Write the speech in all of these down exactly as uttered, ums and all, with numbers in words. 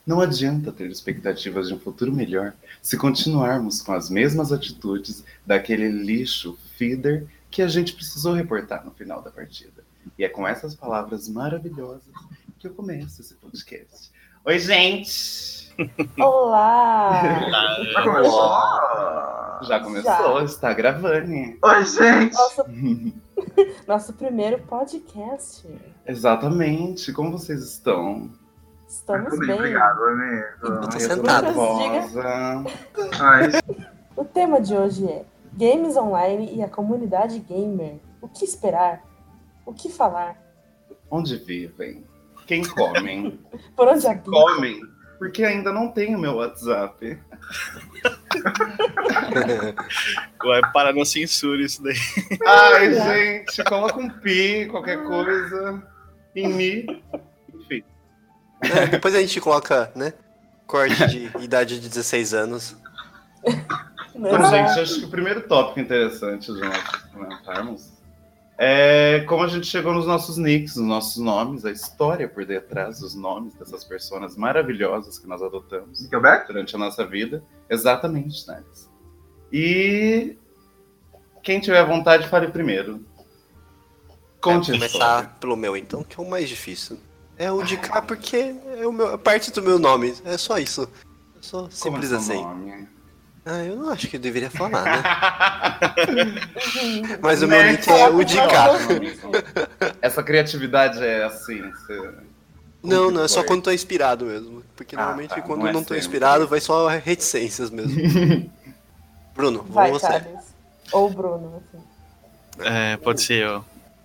Não adianta ter expectativas de um futuro melhor se continuarmos com as mesmas atitudes daquele lixo feeder que a gente precisou reportar no final da partida. E é com essas palavras maravilhosas que eu começo esse podcast. Oi, gente! Olá! Já começou? Já começou, Já. está gravando. Oi, gente! Nosso, nosso primeiro podcast. Exatamente, como vocês estão? Estamos Tudo bem. Obrigado, amigo. Eu tô Ai, sentado. nervosa. Ai, O tema de hoje é Games Online e a comunidade gamer. O que esperar? O que falar? Onde vivem? Quem comem? Por onde habitam? Comem? Porque ainda não tenho meu WhatsApp. Vai parar na censura isso daí. Ai, gente, coloca um pi, qualquer coisa, em mim. Enfim. É, depois a gente coloca, né? Corte de idade de dezesseis anos. Então, Exato. gente, acho que o primeiro tópico interessante de nós comentarmos é como a gente chegou nos nossos nicks, nos nossos nomes, a história por detrás dos nomes dessas pessoas maravilhosas que nós adotamos Nickelback? durante a nossa vida. Exatamente, Thales. E quem tiver vontade, fale primeiro. Conte Vou a começar história. pelo meu, então, que é o mais difícil. É o de cá porque é o meu, é parte do meu nome. É só isso. É só Como simples é seu assim. nome? Ah, eu não acho que eu deveria falar, né? Mas o meu Né? nick é o de cá. Essa criatividade é assim. Você... Não, não, é só Foi. quando tô inspirado mesmo. Porque Ah, normalmente tá, quando não é não tô sempre. inspirado, vai só reticências mesmo. Bruno, Vai, vamos você. Thales. Ou Bruno, assim. É, pode ser eu.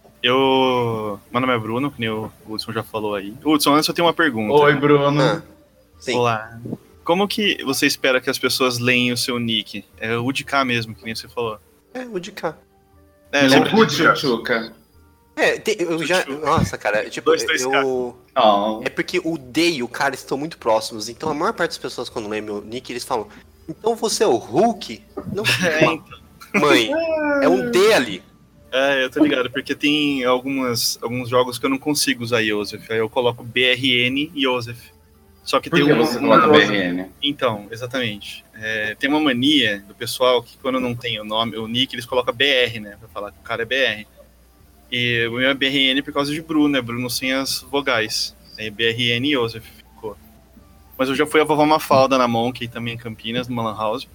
Eu. Meu nome é Bruno, que nem o Hudson já falou aí. Hudson, antes eu tenho uma pergunta. Oi, Bruno. Ah, sim. Olá. Como que você espera que as pessoas leem o seu nick? É o de cá mesmo, que nem você falou. É o de cá. É, Lembra lembra? de Rudica. Tchutchuca? É, tem- eu já. Nossa, cara, tipo, Dois, dois, eu. Oh. É porque o D e o cara estão muito próximos. Então a maior parte das pessoas, quando lê meu nick, eles falam: então você é o Hulk? Não, É, então. mãe, é um D ali. É, eu tô ligado, porque tem algumas, alguns jogos que eu não consigo usar Joseph. Aí eu coloco B R N e Joseph. Só que Por tem que um. você coloca B R N? Então, exatamente. É, tem uma mania do pessoal que quando não tem o nome, o nick, eles colocam B R, né? Pra falar que o cara é B R. E o meu é B R N por causa de Bruno, né? Bruno sem as vogais. Aí B R N e Joseph ficou. Mas eu já fui a vovó Mafalda na Monkey, também em Campinas, numa Lan House.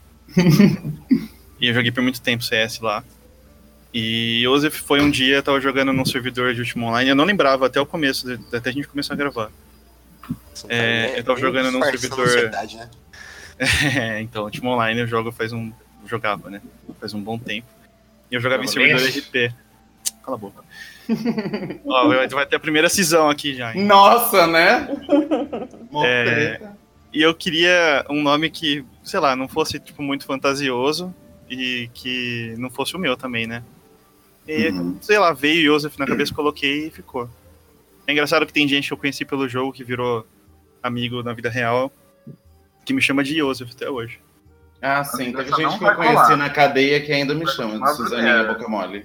E eu joguei por muito tempo C S lá. E Joseph foi um dia, eu tava jogando num servidor de Ultima Online, eu não lembrava até o começo, até a gente começar a gravar. É, eu tava jogando num disfarçando servidor- a ansiedade, né? É, então, Ultima Online eu jogo faz um. Jogava, né? Faz um bom tempo. E eu jogava em Não, servidor mexe. R P. Cala a boca. Ó, vai vai ter a primeira cisão aqui já, hein? Nossa, né? Mó É. treta. E eu queria um nome que, sei lá, não fosse tipo, muito fantasioso e que não fosse o meu também, né? E, Uhum. sei lá, veio Joseph na cabeça, coloquei e ficou. É engraçado que tem gente que eu conheci pelo jogo que virou amigo na vida real que me chama de Joseph até hoje. Ah, sim. Essa Teve não gente que vai eu conheci colar. na cadeia que ainda me chama de Mas, Suzaninha é. Boca Mole.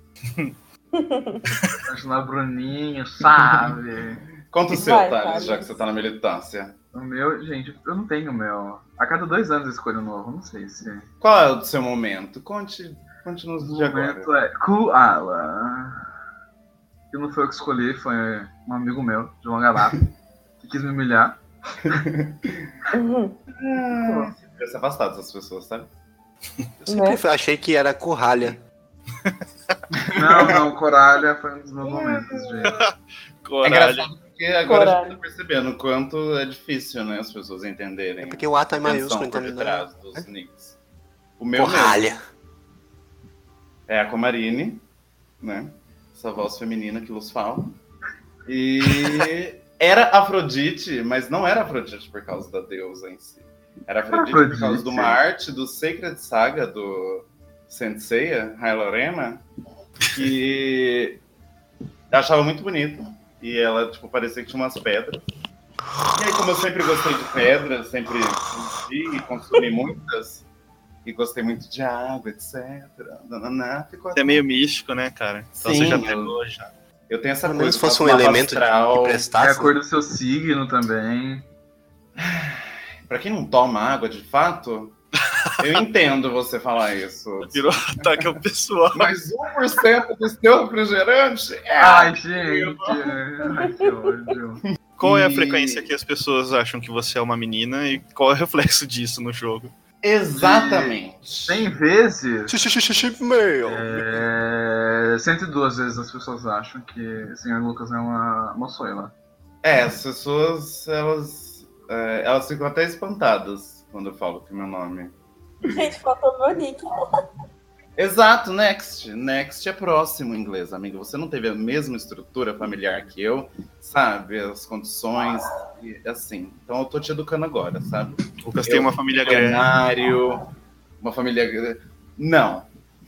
Continuar Bruninho, sabe? Conta o seu, Vai, Thales, Thales. já que você tá na militância. O meu, gente, eu não tenho o meu. A cada dois anos eu escolho um novo, não sei se. Qual é o seu momento? Conte, conte-nos O de agora. momento é Koala. Que não foi eu que escolhi, foi um amigo meu, de longa data, que quis me humilhar. Uhum. Ah, Deve ser afastado dessas pessoas, tá? Eu sempre Né? achei que era corralha. Não, não, Coralha foi um dos meus momentos, gente. É Coragem. engraçado porque agora a gente Coragem. tá percebendo o quanto é difícil, né, as pessoas entenderem É porque o A tá em a maiúsculo, intenção então por não é. detrás dos nicks. O meu mesmo Corralha. é a Comarine, né? Essa voz feminina que vos fala. E era Afrodite, mas não era Afrodite por causa da deusa em si. Era Afrodite, por Afrodite. causa de uma arte do Sacred Saga do Senseiya, Hyalorena, que eu achava muito bonito. E ela, tipo, parecia que tinha umas pedras. E aí, como eu sempre gostei de pedras, sempre vi e consumi muitas, e gostei muito de água, etcétera. Nananá, ficou É meio místico, né, cara? Então Sim, você já eu- pegou já. Eu tenho essa Pelo coisa. menos fosse faço um mapa elemento de- astral. que É a prestasse. cor do seu signo também. Pra quem não toma água de fato, eu entendo você falar isso. Virou ataque ao pessoal. Mas um por cento do seu refrigerante é. Ai, gente. Ai, que ódio. Qual é a E- frequência que as pessoas acham que você é uma menina e qual é o reflexo disso no jogo? Exatamente. cem vezes. Meu. É... cento e duas vezes as pessoas acham que o senhor Lucas é uma moçoila. É, as pessoas, elas, é, elas ficam até espantadas quando eu falo que é meu nome. Gente, faltou meu nick. Exato, next. Next é próximo em inglês, amigo. Você não teve a mesma estrutura familiar que eu, sabe? As condições, e assim. Então eu tô te educando agora, sabe? O Lucas tem uma família grande. Milionário, uma família... gra- Não.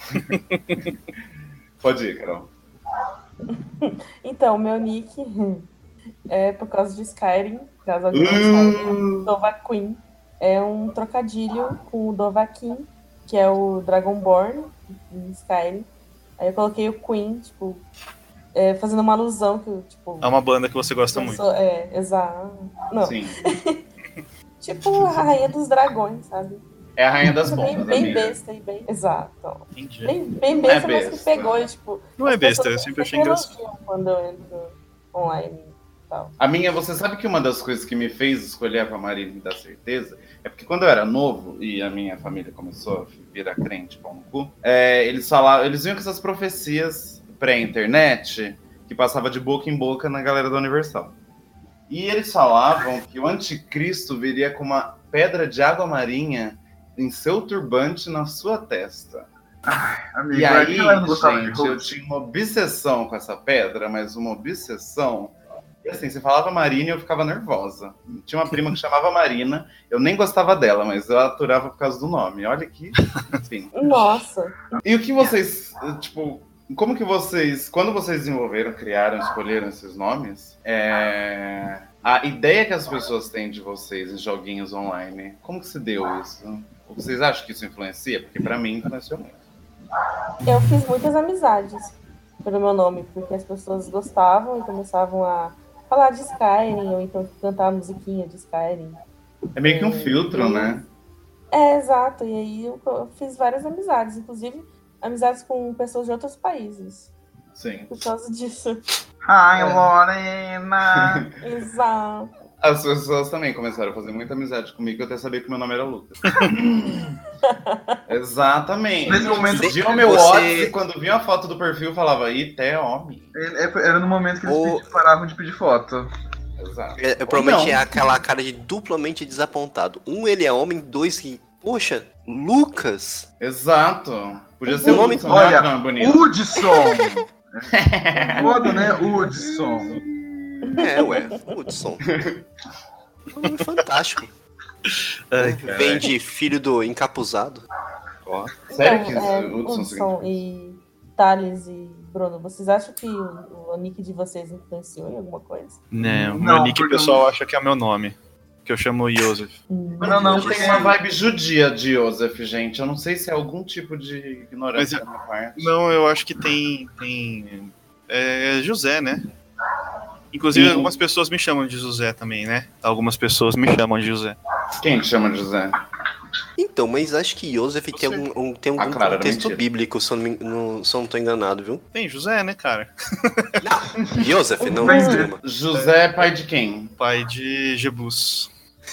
Pode ir, Carol. Então, meu nick é por causa de Skyrim, caso alguém não saiba. Hum, Dovahkiin é um trocadilho com o Dovahkiin, que é o Dragonborn em Skyrim. Aí eu coloquei o Queen, tipo, é, fazendo uma alusão que, tipo... É uma banda que você gosta eu muito. sou- É, exato. Não, sim. tipo a Rainha dos Dragões, sabe? É a rainha das bem, bombas, bem amiga. besta e bem... Exato. Entendi. Bem, bem Não é besta, mas que besta. pegou e, tipo... Não é as besta, pessoas eu sempre achei sempre engraçado. elogiam quando eu entro online e tal. A minha, você sabe que uma das coisas que me fez escolher a Marina e me dar certeza é porque quando eu era novo e a minha família começou a virar crente, pau no cu, é, eles falavam, eles vinham com essas profecias pré-internet que passava de boca em boca na galera da Universal. E eles falavam que o anticristo viria com uma pedra de água marinha em seu turbante na sua testa. Amigo, E é aí, que ela não gostava de gente, eu Rose. tinha uma obsessão com essa pedra, mas uma obsessão. E assim, você falava Marina e eu ficava nervosa. Tinha uma prima que chamava Marina, eu nem gostava dela, mas eu aturava por causa do nome. Olha que, enfim. Nossa, E o que vocês, tipo, como que vocês, quando vocês desenvolveram, criaram, escolheram esses nomes, é, a ideia que as pessoas têm de vocês em joguinhos online, como que se deu isso? Ou vocês acham que isso influencia? Porque pra mim influenciou muito. eu fiz muitas amizades pelo meu nome, porque as pessoas gostavam e começavam a falar de Skyrim, ou então cantar a musiquinha de Skyrim. É meio que um filtro, né? É, exato, e aí eu, eu fiz várias amizades, inclusive amizades com pessoas de outros países, Sim. por causa disso. Ai, É. Lorena. Exato. As pessoas também começaram a fazer muita amizade comigo, eu até sabia que meu nome era Lucas. Exatamente. Nesse momento, Pediam o meu você- WhatsApp e quando via a foto do perfil falava, ih, até homem. Era no momento que eles O- pedi- paravam de pedir foto. Exato. É, é, provavelmente Não. é aquela cara de duplamente desapontado. Um, ele é homem, dois, que. Poxa, Lucas! Exato. Podia ser O o nome- Hudson, olha, né? Não, é bonito. Hudson! Foda, né? Hudson. É, ué, Hudson. Um nome fantástico. Ai, cara. Vem de filho do encapuzado. Ó, sério que Então, é, Hudson Hudson significa? e Thales e Bruno, vocês acham que o, o nick de vocês influenciou em alguma coisa? Não, Não, meu nick o porque pessoal acha que é meu nome. Que eu chamo Joseph. Hum. Não, não, Eu tenho uma vibe judia de Joseph, gente. Eu não sei se é algum tipo de ignorância Mas da minha parte. Não, eu acho que tem. tem é José, né? Inclusive, Sim. algumas pessoas me chamam de José também, né? Algumas pessoas me chamam de José. Quem te chama de José? Então, mas acho que Joseph tem Você. algum, um, tem Ah, algum claro, era contexto mentira. bíblico, se eu não, me- não- se eu não tô enganado, viu? Tem José, né, cara? Joseph, não Entendi. desculpa. José é pai de quem? Pai de Jebus.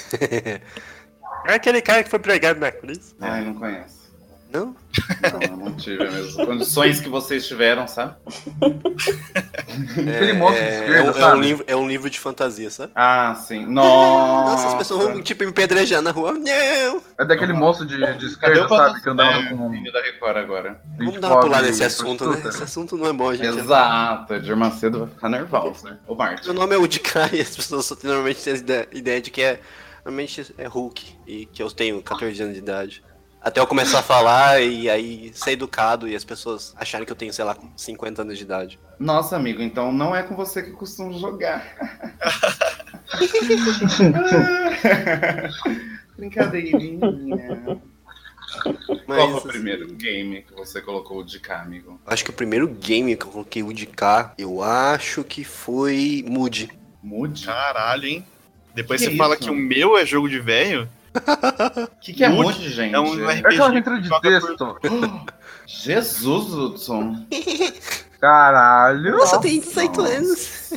É aquele cara que foi pregado na cruz. Ai, não conheço. Não? Não, eu não tive as mesmas condições que vocês tiveram, sabe? Aquele monstro de É, esquerda, é, um, é, um sabe? livro, é um livro de fantasia, sabe? Ah, sim. Nossa. Nossa, as pessoas vão, tipo, me pedrejar na rua. Não! É daquele moço de, de Cadê esquerda, o sabe? Que andava patrocínio com filho da Record agora? Vamos gente dar uma pulada pobre nesse e assunto, né? prostituta. Esse assunto não é bom, gente. Exato. Edir Macedo vai ficar nervosa. O Martin. Meu nome é Udkai e as pessoas só têm normalmente têm essa ideia de que é. Normalmente é Hulk e que eu tenho catorze anos de idade. Até eu começar a falar e aí ser educado e as pessoas acharem que eu tenho, sei lá, cinquenta anos de idade. Nossa, amigo, então não é com você que eu costumo jogar. Brincadeirinha. Mas Qual foi o primeiro game que você colocou de cá, amigo? acho que o primeiro game que eu coloquei o de cá, eu acho que foi Mood. Mood? Caralho, hein? Depois Que você isso? fala que o meu é jogo de velho. O que, que é Mood Mood, gente? é um É R P G. aquela letra de Joga por- texto. Jesus, Hudson. Caralho. Nossa, tem Nossa. dezoito anos.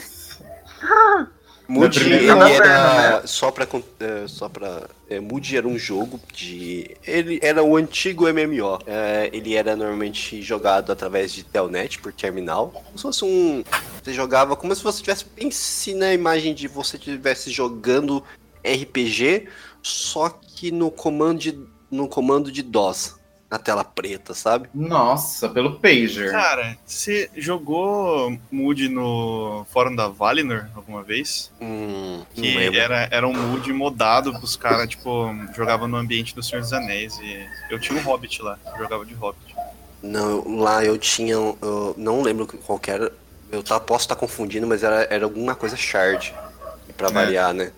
Minha Mood, primeira- ele Tá era, perna, né? só pra, con- é, só pra, é, Mood era um jogo de, ele era o antigo M M O, é, ele era normalmente jogado através de Telnet, por terminal, como se fosse um, você jogava como se você tivesse, pense na imagem de você estivesse jogando R P G, só que no comando de, no comando de DOS, na tela preta, sabe? Nossa, pelo Pager. Cara, você jogou Mood no fórum da Valinor alguma vez? Hum, não Que lembro. era, era um Mood modado pros caras, tipo, jogavam no ambiente do Senhor dos Anéis. E eu tinha um Hobbit lá, eu jogava de Hobbit. Não, lá eu tinha. Eu não lembro qual que era. Eu tá, posso estar confundindo, mas era, era alguma coisa shard. Pra variar, né?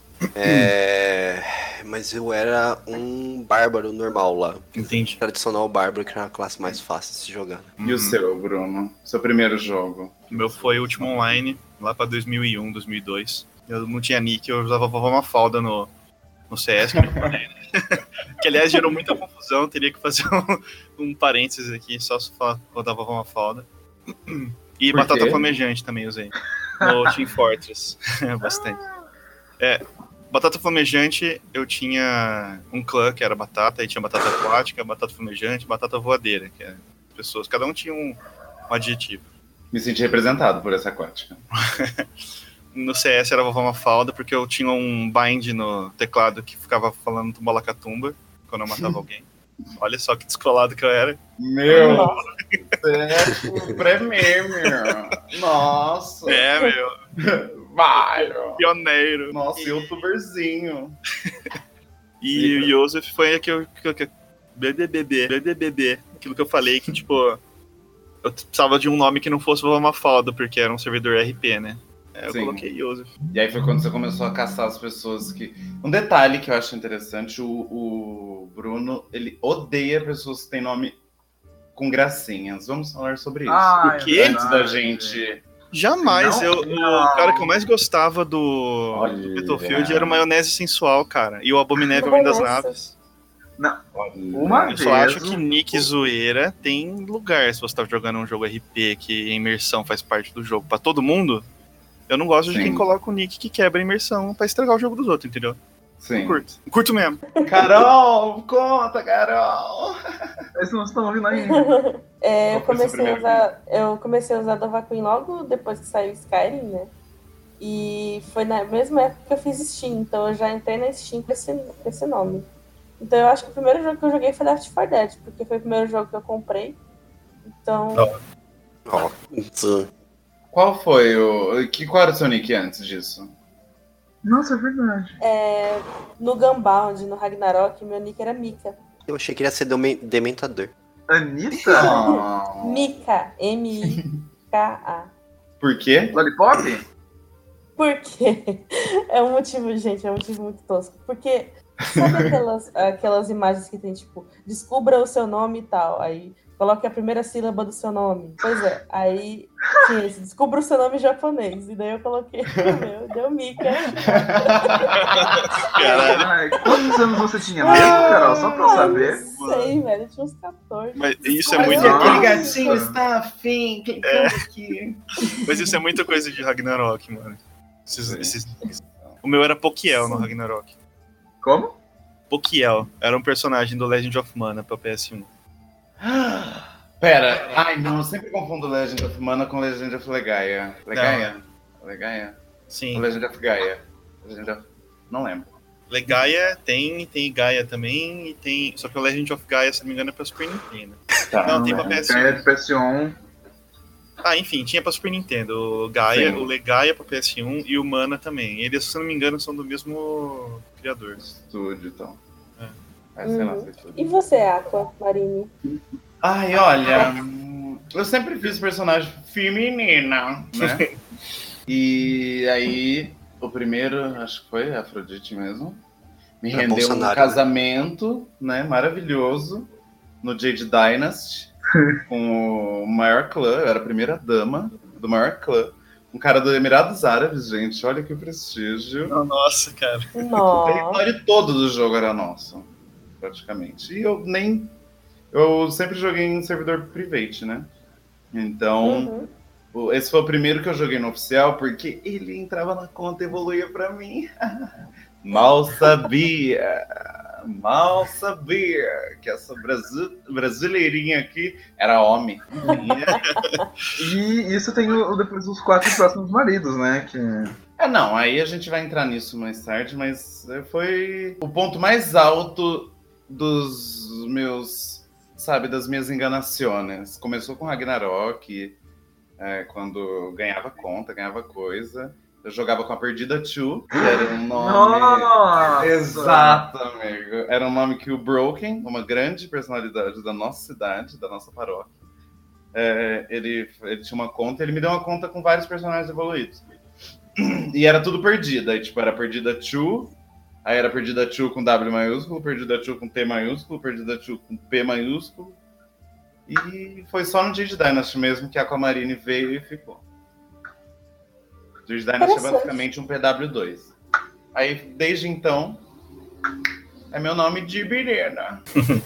É, mas eu era um bárbaro normal lá. Entendi. Tradicional bárbaro, que era a classe mais fácil de se jogar. E o seu, Bruno? Seu primeiro jogo? O meu foi Último Online, lá pra dois mil e um, dois mil e dois. Eu não tinha nick, eu usava vovó Mafalda no, no C S. Que, aliás, gerou muita confusão. Teria que fazer um, um parênteses aqui, só se falar quando a vovó Mafalda. E Por Batata quê? Flamejante também usei. No Team Fortress. Bastante. É, Batata Flamejante, eu tinha um clã que era batata, aí tinha batata aquática, batata flamejante, batata voadeira, que é pessoas, cada um tinha um, um adjetivo. Me senti representado por essa aquática. No C S era vovó Mafalda, porque eu tinha um bind no teclado que ficava falando Tumbalacatumba quando eu matava alguém. Olha só que descolado que eu era. Meu, Nossa. é prêmio. Nossa. É, meu, Vai. pioneiro. Nossa, youtuberzinho. E o Joseph foi que eu... Que eu que, B B B B, B B B B, aquilo que eu falei que, tipo, eu precisava de um nome que não fosse vovó Mafalda, porque era um servidor R P, né? É, eu Sim. coloquei Joseph. E aí foi quando você começou a caçar as pessoas que... Um detalhe que eu acho interessante, o, o Bruno, ele odeia pessoas que têm nome com gracinhas. Vamos falar sobre isso. Ah, O quê? é Antes da verdade. gente... Jamais, Não, eu, não. o cara que eu mais gostava do, Olha. do Battlefield era o Maionese Sensual, cara. E o Abominável Homem das Nossa. Naves. Uma Eu só vez, acho que Nick Zoeira tem lugar se você tá jogando um jogo R P que a imersão faz parte do jogo. Pra todo mundo, eu não gosto de Sim. quem coloca o Nick que quebra a imersão pra estragar o jogo dos outros, entendeu? Sim. Não curto. Não curto mesmo. Carol, conta, Carol! Esse não estão ouvindo ainda. É, eu, Qual foi seu comecei a primeiro usar, eu comecei a usar Dovahkiin logo depois que saiu Skyrim, né? E foi na mesma época que eu fiz Steam, então eu já entrei na Steam com esse, com esse nome. Então eu acho que o primeiro jogo que eu joguei foi Left four Dead, porque foi o primeiro jogo que eu comprei. Então, Ó, isso. Qual foi o... Que, qual era o seu nick antes disso? Nossa, é verdade. é, no Gunbound, no Ragnarok, meu nick era Mika. Eu achei que ele ia ser deme- dementador. Anitta? Ah, Mika, M I K A. por quê? Lollipop? Por quê? É um motivo, gente, é um motivo muito tosco. Porque sabe aquelas, aquelas imagens que tem, tipo, descubra o seu nome e tal, aí coloque a primeira sílaba do seu nome. Pois é, aí tinha esse, descubra o seu nome em japonês. E daí eu coloquei o meu, deu Mika. Caralho. Ai, quantos anos você tinha mesmo, Carol? Só pra eu Ah, saber. não sei, velho, eu tinha uns quatorze. Mas isso é Mas muito. é Aquele Nossa. gatinho está afim, clicando aqui. Mas isso é muita coisa de Ragnarok, mano. Esses- esses- O meu era Pokiel no Ragnarok. Como? Pokiel era um personagem do Legend of Mana pra P S um. Pera, ai não, eu sempre confundo Legend of Mana com Legend of Legaia. Legaia? Legaia? Sim. Legend of Gaia. Legend of... Não lembro. Legaia tem, tem Gaia também, e tem. Só que o Legend of Gaia, se não me engano, é pra Super Nintendo. Tá. Não, tem pra P S É um. de P S um. Ah, enfim, tinha pra Super Nintendo. O Gaia, Sim. o Legaia pra P S um e o Mana também. Eles, se não me engano, são do mesmo criador. Estúdio e tal. É. É, sei lá, Uhum. sei tudo. E você, Aqua, Marini? Ai, olha, hum, eu sempre fiz personagem feminina, né? E aí, o primeiro, acho que foi Afrodite mesmo, me Era rendeu um Bolsonaro, casamento, né, maravilhoso, no Jade Dynasty, com o maior clã, eu era a primeira dama do maior clã, um cara do Emirados Árabes, gente. Olha que prestígio. Nossa, cara. O Nossa. território todo do jogo era nosso, praticamente. E eu nem... Eu sempre joguei em servidor private, né? Então, Uhum. esse foi o primeiro que eu joguei no oficial, porque ele entrava na conta e evoluía pra mim. Mal sabia, mal sabia que essa brasi- brasileirinha aqui era homem. E isso tem o, depois os quatro próximos maridos, né? Que... É, não, aí a gente vai entrar nisso mais tarde, mas foi o ponto mais alto dos meus, sabe, das minhas enganações. Começou com Ragnarok, é, quando eu ganhava conta, ganhava coisa. Eu jogava com a Perdida Two, que era um nome... Nossa! Exato, amigo. Era um nome que o Broken, uma grande personalidade da nossa cidade, da nossa paróquia, é, ele, ele tinha uma conta, ele me deu uma conta com vários personagens evoluídos. E era tudo Perdida. Aí, tipo, era Perdida Two, aí era Perdida Two com W maiúsculo, Perdida Two com T maiúsculo, Perdida Two com P maiúsculo. E foi só no Jade Dynasty mesmo que a Aquamarine veio e ficou. Jade Dynasty é basicamente um P W dois. Aí, desde então, é meu nome de Birena.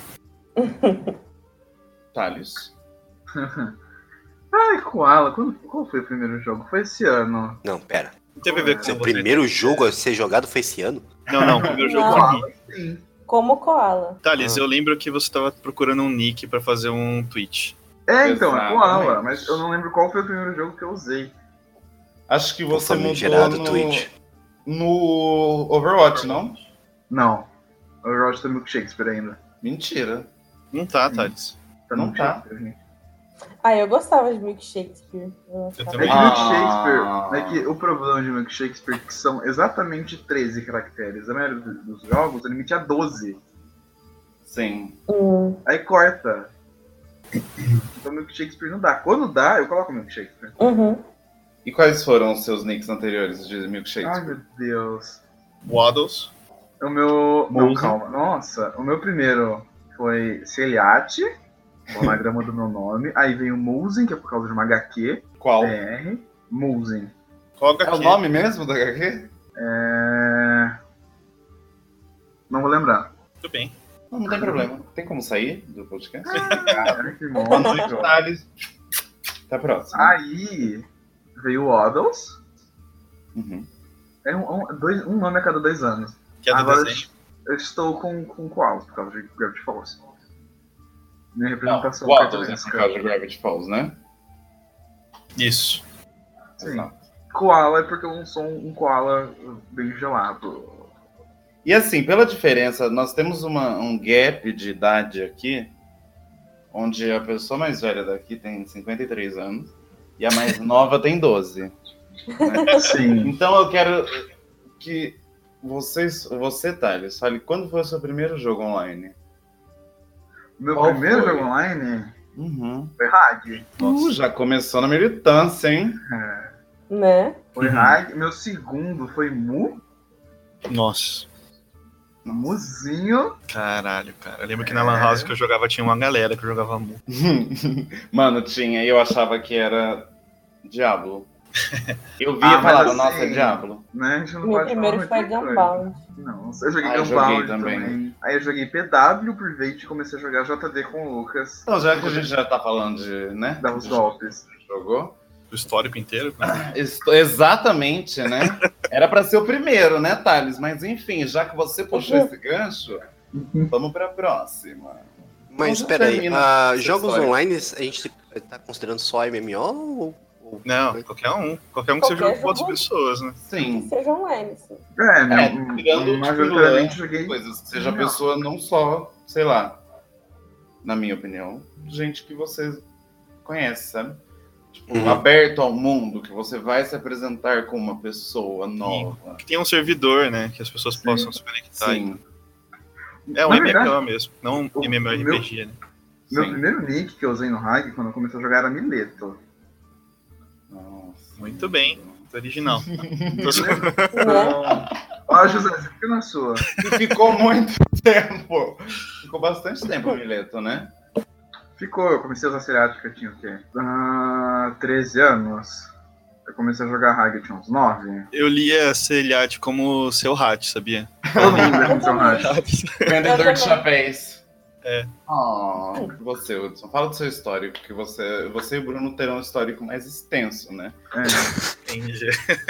Thales. Ai, Koala, quando, qual foi o primeiro jogo? Foi esse ano. Não, pera. Não teve a ver com Seu você. primeiro jogo a ser jogado foi esse ano? Não, não, o primeiro jogo Não. foi mim. Sim. Como Koala. Thales, Ah. eu lembro que você tava procurando um nick pra fazer um tweet. É, então, é Exatamente. Koala, mas eu não lembro qual foi o primeiro jogo que eu usei. Acho que O você mudou famigerado no, Twitch. no Overwatch, não? Não. O Overwatch tá Milk Shakespeare ainda. Mentira. Não tá, Thales. Tá Não Milk tá. Shakespeare, gente. Ah, eu gostava de Milk Shakespeare. Eu Eu É também. que Ah. Milk Shakespeare, é que o problema de Milk Shakespeare é que são exatamente treze caracteres. A maioria dos dos jogos, o limite é doze. Sim. Hum. Aí corta. Então Milk Shakespeare não dá. Quando dá, eu coloco Milk Shakespeare. Uhum. E quais foram os seus nicks anteriores de Milkshake? Ai, meu Deus. Waddles. O meu... Não, Mouse. calma. Nossa, o meu primeiro foi Celiate, o anagrama do meu nome. Aí veio Musen, que é por causa de uma H Q. Qual? R. Musen. Qual É o H Q? nome mesmo da H Q? É... Não vou lembrar. Tudo bem. Não, não tem problema. Tem como sair do podcast? Cara, que Boa noite, monstro. Thales. Até a próxima. Aí veio o Waddles. Uhum. É um, um, dois, um nome a cada dois anos. Que é do Agora desenho. eu estou com, com Koalas por causa de Gravity Falls. Minha Não, representação Waddles, cartunesca. nesse caso de Gravity Falls, né? Isso. Sim. Exato. Koala é porque eu não sou um koala bem gelado. E assim, pela diferença, nós temos uma, um gap de idade aqui, onde a pessoa mais velha daqui tem cinquenta e três anos e a mais nova tem doze. Né? Sim. Então eu quero que vocês, você, Thales, fale quando foi o seu primeiro jogo online? Meu Qual primeiro foi? jogo online Uhum. foi Hag. Uh, já começou na militância, hein? É, Né? foi Uhum. Hag. Meu segundo foi Mu. Nossa. Muzinho. Caralho, cara. Eu lembro que na Lan House que eu jogava tinha uma galera que jogava Mu. Mano, tinha, e eu achava que era Diablo. Eu via Ah, e mas falava, assim, nossa, é Diablo. Né? A gente não Meu pode primeiro falar foi muita coisa. Gunbound. Não, eu joguei Ah, eu Gunbound joguei também. também. Aí eu joguei P W Private e comecei a jogar J D com o Lucas. Então, já que a gente já tá falando de, né? Dar os de golpes. jogou. O histórico inteiro. Esto- Exatamente, né? Era pra ser o primeiro, né, Thales? Mas enfim, já que você puxou esse gancho, vamos pra próxima. Mas Então, espera aí, termina ah, essa jogos história. online a gente tá considerando só M M O ou... ou- Não, qualquer um. Qualquer um que Qualquer seja com outras jogo. pessoas, né? Que Sim. seja online, sim. É, né? É, tirando, tipo, majoritariamente joguei. Coisas, seja a Não. pessoa não só, sei lá, na minha opinião, gente que você conhece, sabe? Tipo, Uhum. aberto ao mundo, que você vai se apresentar com uma pessoa nova. Que tem um servidor, né? Que as pessoas Sim. possam se conectar. Sim, É um Na M M O verdade, mesmo, não um o MMORPG, né? Meu sim. primeiro nick que eu usei no Hag quando eu comecei a jogar era Mileto. Nossa. Muito bem. Muito original. Né? Ó, José, fica na sua. E ficou muito tempo. Ficou bastante tempo, Mileto, né? Ficou, eu comecei a usar seriática, tinha o quê? Ah, treze anos. Eu comecei a jogar Hack, eu tinha uns nove. Eu lia Celiate como seu Hat, sabia? Todo mundo lembra do seu Hack. Vendedor de chapéus. É. Oh, você, Hudson. Fala do seu histórico, porque você, você e o Bruno terão um histórico mais extenso, né? É. Entendi.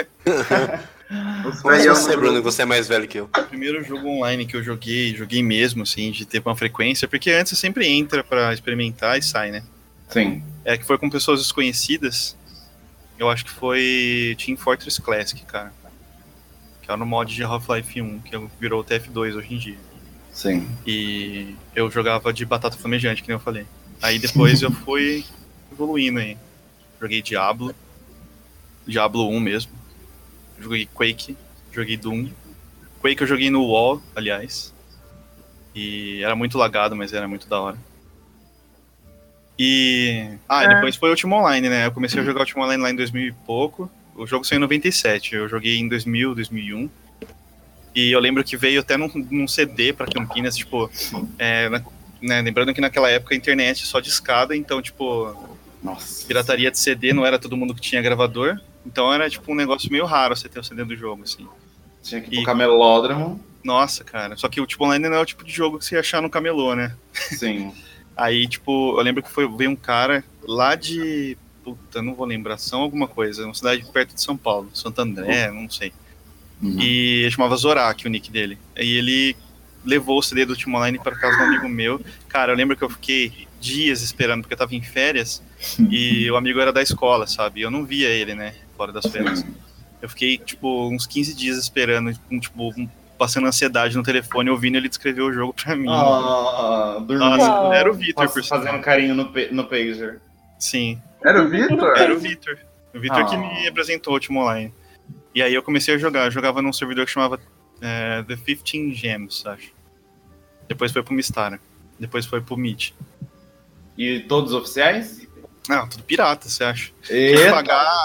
Os Mas velhão você, do Bruno, grupo. você é mais velho que eu. O primeiro jogo online que eu joguei, joguei mesmo, assim, de ter uma frequência, porque antes você sempre entra pra experimentar e sai, né? Sim. É que foi com pessoas desconhecidas. Eu acho que foi Team Fortress Classic, cara. Que era no mod de Half-Life um, que virou o T F dois hoje em dia. Sim. E eu jogava de batata flamejante, que nem eu falei. Aí depois eu fui evoluindo aí. Joguei Diablo. Diablo um mesmo. Joguei Quake. Joguei Doom. Quake eu joguei no wall, aliás. E era muito lagado, mas era muito da hora. E... Ah, e depois foi o Ultima Online, né? Eu comecei a jogar o Ultima Online lá em dois mil e pouco. O jogo saiu em noventa e sete. Eu joguei em dois mil, dois mil e um. E eu lembro que veio até num, num C D pra Campinas, tipo... É, na, né, lembrando que naquela época a internet só de escada, então, tipo... Nossa. Pirataria de C D, não era todo mundo que tinha gravador. Então era, tipo, um negócio meio raro você ter o C D do jogo, assim. Tinha que ir E- pro camelódromo. Nossa, cara. Só que o Ultima Online não é o tipo de jogo que você ia achar no camelô, né? Sim. Aí, tipo, eu lembro que foi, veio um cara lá de... Puta, não vou lembrar, São alguma coisa. Uma cidade perto de São Paulo. Santo André, não sei. Uhum. E ele chamava Zorak, o nick dele. Aí ele levou o C D do Ultima Online para casa de um amigo meu. Cara, eu lembro que eu fiquei dias esperando, porque eu tava em férias. E o amigo era da escola, sabe? Eu não via ele, né? Fora das férias. Eu fiquei, tipo, uns quinze dias esperando, com, tipo, um- passando ansiedade no telefone, ouvindo ele descrever o jogo pra mim. Ah, dormindo. Nossa, era o Vitor, Nossa, por sinal. fazendo carinho no, pe- no pager. Sim, Era o Vitor? era o Vitor. O Vitor Ah. que me apresentou o Ultima Online. E aí eu comecei a jogar. Eu jogava num servidor que chamava é, The quinze Gems, acho. Depois foi pro Mistara. Depois foi pro Meet. E todos oficiais? Não, tudo pirata, você acha? Eita. Pagar.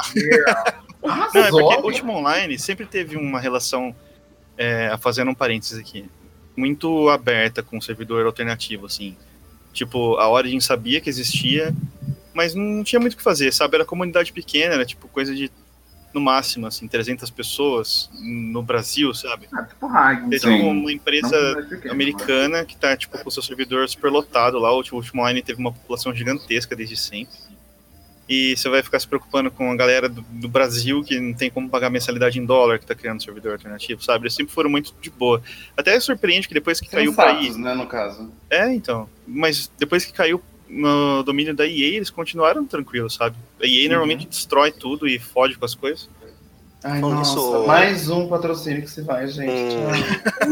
Ah, Não, é porque Zog. o Ultima Online sempre teve uma relação, é, fazendo um parênteses aqui, muito aberta com o servidor alternativo, assim. Tipo, a Origin sabia que existia, mas não tinha muito o que fazer, sabe? Era comunidade pequena, era tipo coisa de, no máximo, assim, trezentas pessoas no Brasil, sabe? Ah, tipo Hack. Tem Sim. tipo uma empresa Não, pequeno, americana que tá, tipo, com o seu servidor super lotado lá. O Ultima Online teve uma população gigantesca desde sempre. E você vai ficar se preocupando com a galera do, do Brasil que não tem como pagar mensalidade em dólar, que tá criando servidor alternativo, sabe? Eles sempre foram muito de boa. Até surpreende que depois que caiu pra Sensatos, I A... né, no caso. É, então. Mas depois que caiu no domínio da E A, eles continuaram tranquilos, sabe? A E A Uhum. normalmente destrói tudo e fode com as coisas. Ai, Falando nossa, nisso- mais um patrocínio que se vai, gente. Hum.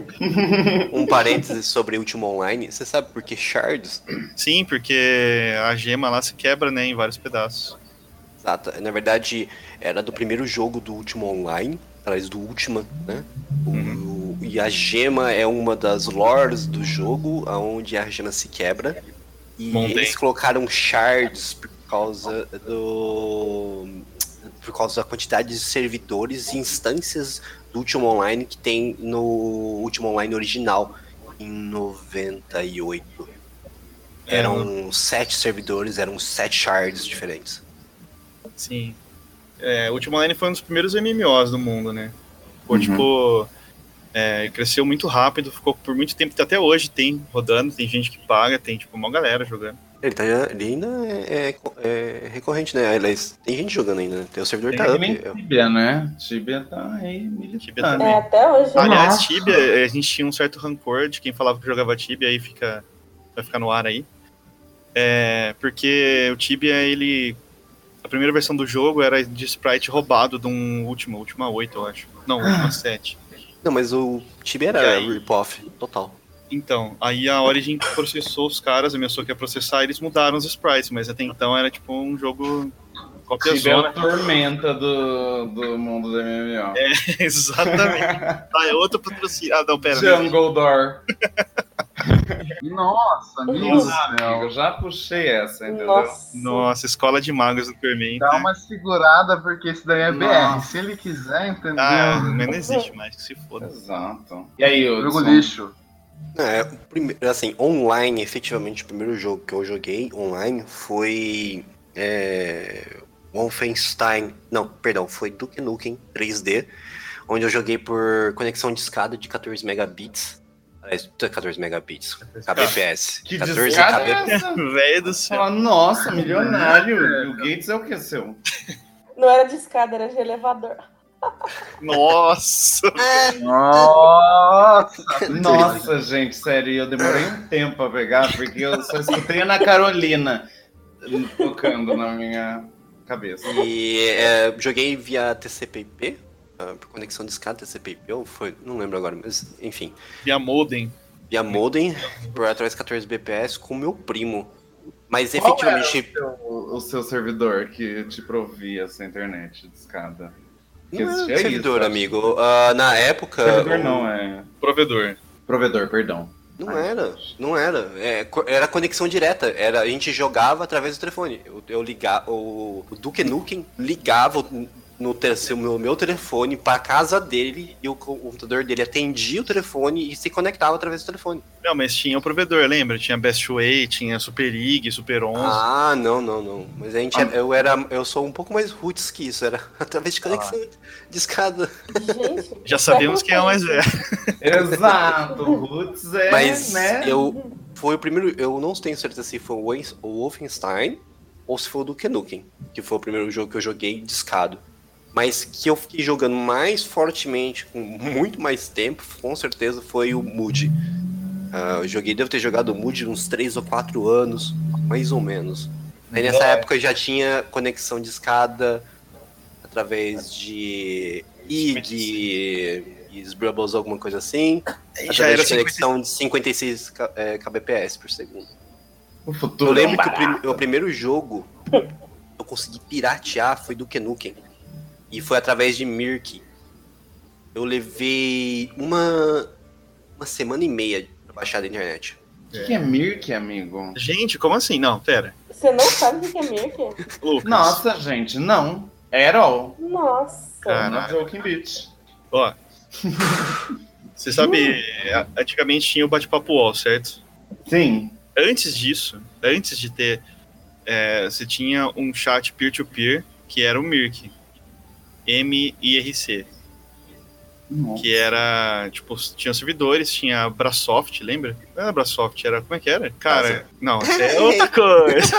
Né? Um parênteses sobre Ultima Online. Você sabe por que shards? Sim, porque a gema lá se quebra, né, em vários pedaços. Exato. Na verdade, era do primeiro jogo do Ultima Online, atrás do Ultima, né? O- e a gema é uma das lores do jogo, onde a gema se quebra. E Bom, tem. eles colocaram shards por causa do... por causa da quantidade de servidores e instâncias do Ultima Online que tem no Ultima Online original, em noventa e oito. É, Eram sete servidores, eram sete shards diferentes. Sim. É, o Ultima Online foi um dos primeiros M M Os do mundo, né? Ficou, Uhum. tipo... é, cresceu muito rápido, ficou por muito tempo, até hoje tem rodando, tem gente que paga, tem, tipo, uma galera jogando. Ele, tá, ele ainda é, é- é recorrente, né? Aliás, tem gente jogando ainda, né? Tem o servidor Tem tá que up. nem é- Tibia, né? Tibia tá aí militando. Tibia também. É, até hoje. Aliás, Nossa. Tibia, a gente tinha um certo rancor de quem falava que jogava Tibia, aí fica, vai ficar no ar aí. É, porque o Tibia, ele... A primeira versão do jogo era de sprite roubado de um Ultima, Ultima oito, eu acho. Não, Ultima sete. Não, mas o Tibia E era aí? rip-off, total. Então, aí a Origin processou os caras, ameaçou que ia processar, e eles mudaram os sprites, mas até então era tipo um jogo cópia Tibia é zona. a tormenta do, do mundo do M M O. É, exatamente. Ah, é outro patrocínio. Ah, não, pera. Jungle Door. Nossa, amigo do Amigo, céu. eu já puxei essa, entendeu? Nossa. Nossa, escola de magos do Tormenta. Dá uma segurada, porque esse daí é B R. Nossa. Se ele quiser, entendeu? Ah, mas não existe mais, que se foda. Exato. E aí, Jogo Hudson? lixo. É, o primeiro, assim, online, efetivamente, o primeiro jogo que eu joguei online foi é, Wolfenstein... Não, perdão, foi Duke Nukem três D, onde eu joguei por conexão de escada de quatorze megabits. Aliás, quatorze megabits, kbps. Que quatorze discada é kbps. essa? Velho do céu. Fala, nossa, milionário. E o Gates é o que seu? Não era de escada, era de elevador. Nossa. Nossa! Nossa, gente, sério, eu demorei um tempo pra pegar, porque eu só escutei a Ana Carolina tocando na minha cabeça. E é, joguei via T C P/IP, uh, por conexão de escada T C P/IP, ou foi, não lembro agora, mas enfim. Via modem. Via modem, por através de quatorze B P S com meu primo. Mas Qual era efetivamente... o, o seu servidor que te provia essa internet de escada? Que Não era existia servidor, isso, amigo. Uh, na época... Servidor o- não, é Provedor. provedor, perdão. Não Ai, era, não era. É, co- era conexão direta. Era, a gente jogava através do telefone. Eu, eu ligava, o, o Duke Nukem ligava o- no, te- seu- no meu telefone pra casa dele e o co- o computador dele atendia o telefone e se conectava através do telefone. Não, mas tinha o provedor, lembra? Tinha Best Way, tinha Super League, Super onze. Ah, não, não, não. Mas a gente, era- eu era, eu sou um pouco mais roots que isso. Era através de conexão de escada. Gente, Já sabemos quem é o mais velho. Exato, Roots é, Mas né? eu foi o primeiro, eu não tenho certeza se foi o Wolf- o Wolfenstein ou se foi o Duke Nukem, que foi o primeiro jogo que eu joguei discado. Mas que eu fiquei jogando mais fortemente, com muito mais tempo, com certeza foi o Moody. Ah, eu joguei, devo ter jogado o Moody uns três ou quatro anos, mais ou menos. Aí nessa Nossa. época já tinha conexão de escada através de I G, e Sbrubbles, alguma coisa assim. Já Através era de conexão de cinquenta e seis K- é, kbps por segundo. O futuro Eu lembro é um que o, prim- barato. o primeiro jogo eu consegui piratear foi Duke Nukem. E foi através de Mirk. Eu levei uma, uma semana e meia pra baixar da internet. O que, que é Mirk, amigo? Gente, como assim? Não, pera. você não sabe o que é Mirk? Lucas. Nossa, gente, não. At all. Nossa. Cara. Not joking, bitch. Ó. Você sabe, a- antigamente tinha o bate-papo U O L, certo? Sim. Antes disso, antes de ter, é, você tinha um chat peer-to-peer que era o Mirk. M I R C. Nossa. Que era, tipo, tinha servidores, tinha a Brasoft, lembra? Não era Brasoft, era, como é que era? Cara, não, isso é outra coisa.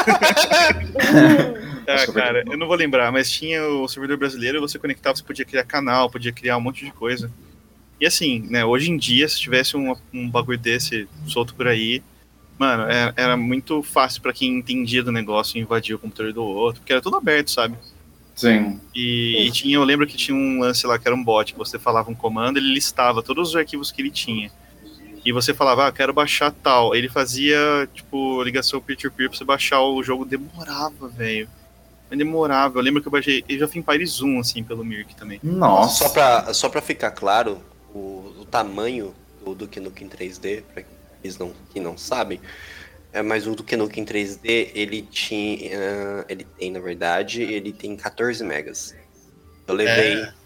Ah, cara, eu não vou lembrar, mas tinha o servidor brasileiro, você conectava, você podia criar canal, podia criar um monte de coisa. E assim, né, hoje em dia, se tivesse um, um bagulho desse solto por aí, mano, era, era muito fácil pra quem entendia do negócio invadir o computador do outro, porque era tudo aberto, sabe? Sim. E, e tinha, eu lembro que tinha um lance lá que era um bot, que você falava um comando, ele listava todos os arquivos que ele tinha. E você falava, ah, quero baixar tal. Ele fazia, tipo, ligação peer-to-peer pra você baixar o jogo. Demorava, velho. Mas demorava. Eu lembro que eu baixei Age of Empires um, assim, pelo Mirk também. Nossa. Só pra, só pra ficar claro, o, o tamanho do Duke Nukem três D, pra aqueles não, que não sabem, é, mas o Duke Nukem três D, ele tinha, uh, ele tem, na verdade, ele tem quatorze megas. Eu levei É.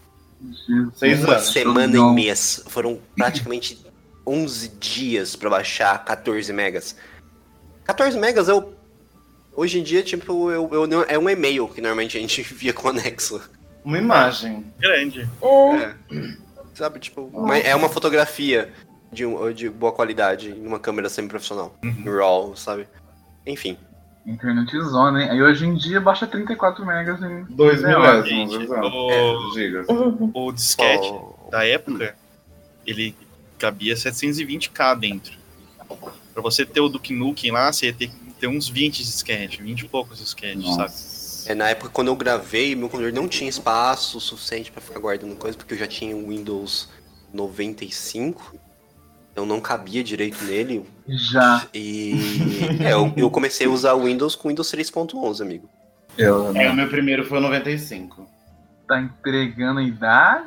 Seis uma anos. semana Não. e meia, foram praticamente onze dias pra baixar quatorze megas. quatorze megas eu, hoje em dia, tipo, eu, eu, não- é um e-mail que normalmente a gente envia com anexo. Uma imagem. Grande. É, É. Sabe, tipo, uma- é uma fotografia de, um- de boa qualidade em uma câmera semi-profissional. RAW, sabe? Enfim. Internet zona, hein? Aí hoje em dia baixa trinta e quatro megas em Dois É, milésimos, gente, exato. o- Gigas. O disquete Só- da época, ele cabia setecentos e vinte K dentro. Pra você ter o Duke Nukem lá, você ia ter que ter uns vinte disquetes, vinte e poucos disquetes, sabe? Nossa. É, na época, quando eu gravei, meu computador não tinha espaço suficiente pra ficar guardando coisa, porque eu já tinha o Windows noventa e cinco, então não cabia direito nele. Já. E é, eu, eu comecei a usar o Windows com o Windows três ponto onze, amigo. Eu, É, o meu primeiro foi o noventa e cinco. Tá entregando a idade?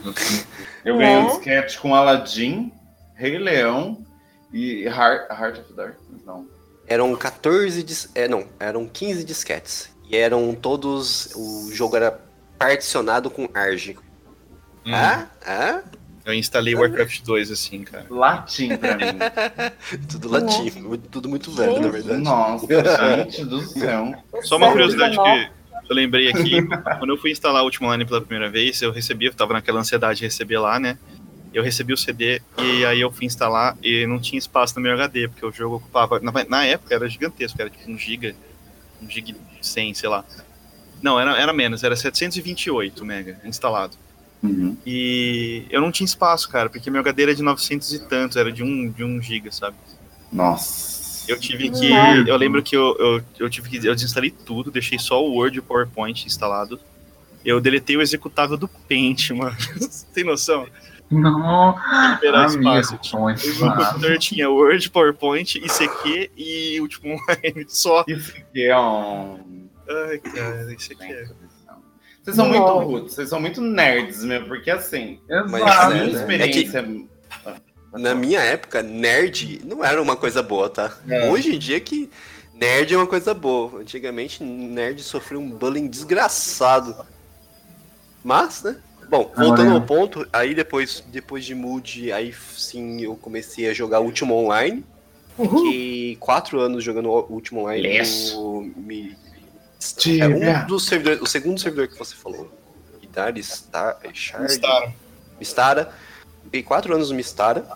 Eu ganhei um É. disquete com Aladdin, Rei Leão e Heart, Heart of Darkness, não. Eram quatorze, dis... é, não, eram quinze disquetes. E eram todos, o jogo era particionado com A R G. Hum. Ah? Ah? Eu instalei Warcraft dois assim, cara. Latim pra mim. Tudo latino, tudo muito velho, na verdade. Nossa, gente do céu. o Só uma século curiosidade dezenove. que Eu lembrei aqui, quando eu fui instalar o Ultima Online pela primeira vez, eu recebi, eu tava naquela ansiedade de receber lá, né? Eu recebi o C D e aí eu fui instalar e não tinha espaço no meu H D, porque o jogo ocupava, na, na época era gigantesco, era tipo um giga, um giga cem, sei lá. Não, era, era menos, era setecentos e vinte e oito mega instalado. Uhum. E eu não tinha espaço, cara, porque meu H D era de novecentos e tantos, era de um, de um giga, sabe? Nossa. Eu tive que, Nossa. eu lembro que eu, eu, eu tive que, eu desinstalei tudo, deixei só o Word e o PowerPoint instalado. Eu deletei o executável do Paint, mano. Você tem noção? Não, Liberar amigo, espaço. com O esse meu computador tinha Word, PowerPoint, I C Q e Ultima Online só. Isso aqui é um... Ai, cara, isso aqui é... Vocês são Não. muito roots, vocês são muito nerds mesmo, porque assim, Mas, a Exato. minha né? experiência... Na minha época, nerd não era uma coisa boa, tá? É. Hoje em dia que nerd é uma coisa boa. Antigamente, nerd sofreu um bullying desgraçado. Mas, né? Bom, voltando Agora- ao ponto, aí depois, depois de Mood, aí sim eu comecei a jogar Ultima Online. Fiquei quatro anos jogando Ultima Online Isso. no... Mi- É Tibia. um dos servidores, o segundo servidor que você falou. Idar, Star, Shard, Gostaram. Mistara. Fiquei quatro anos no Mistara.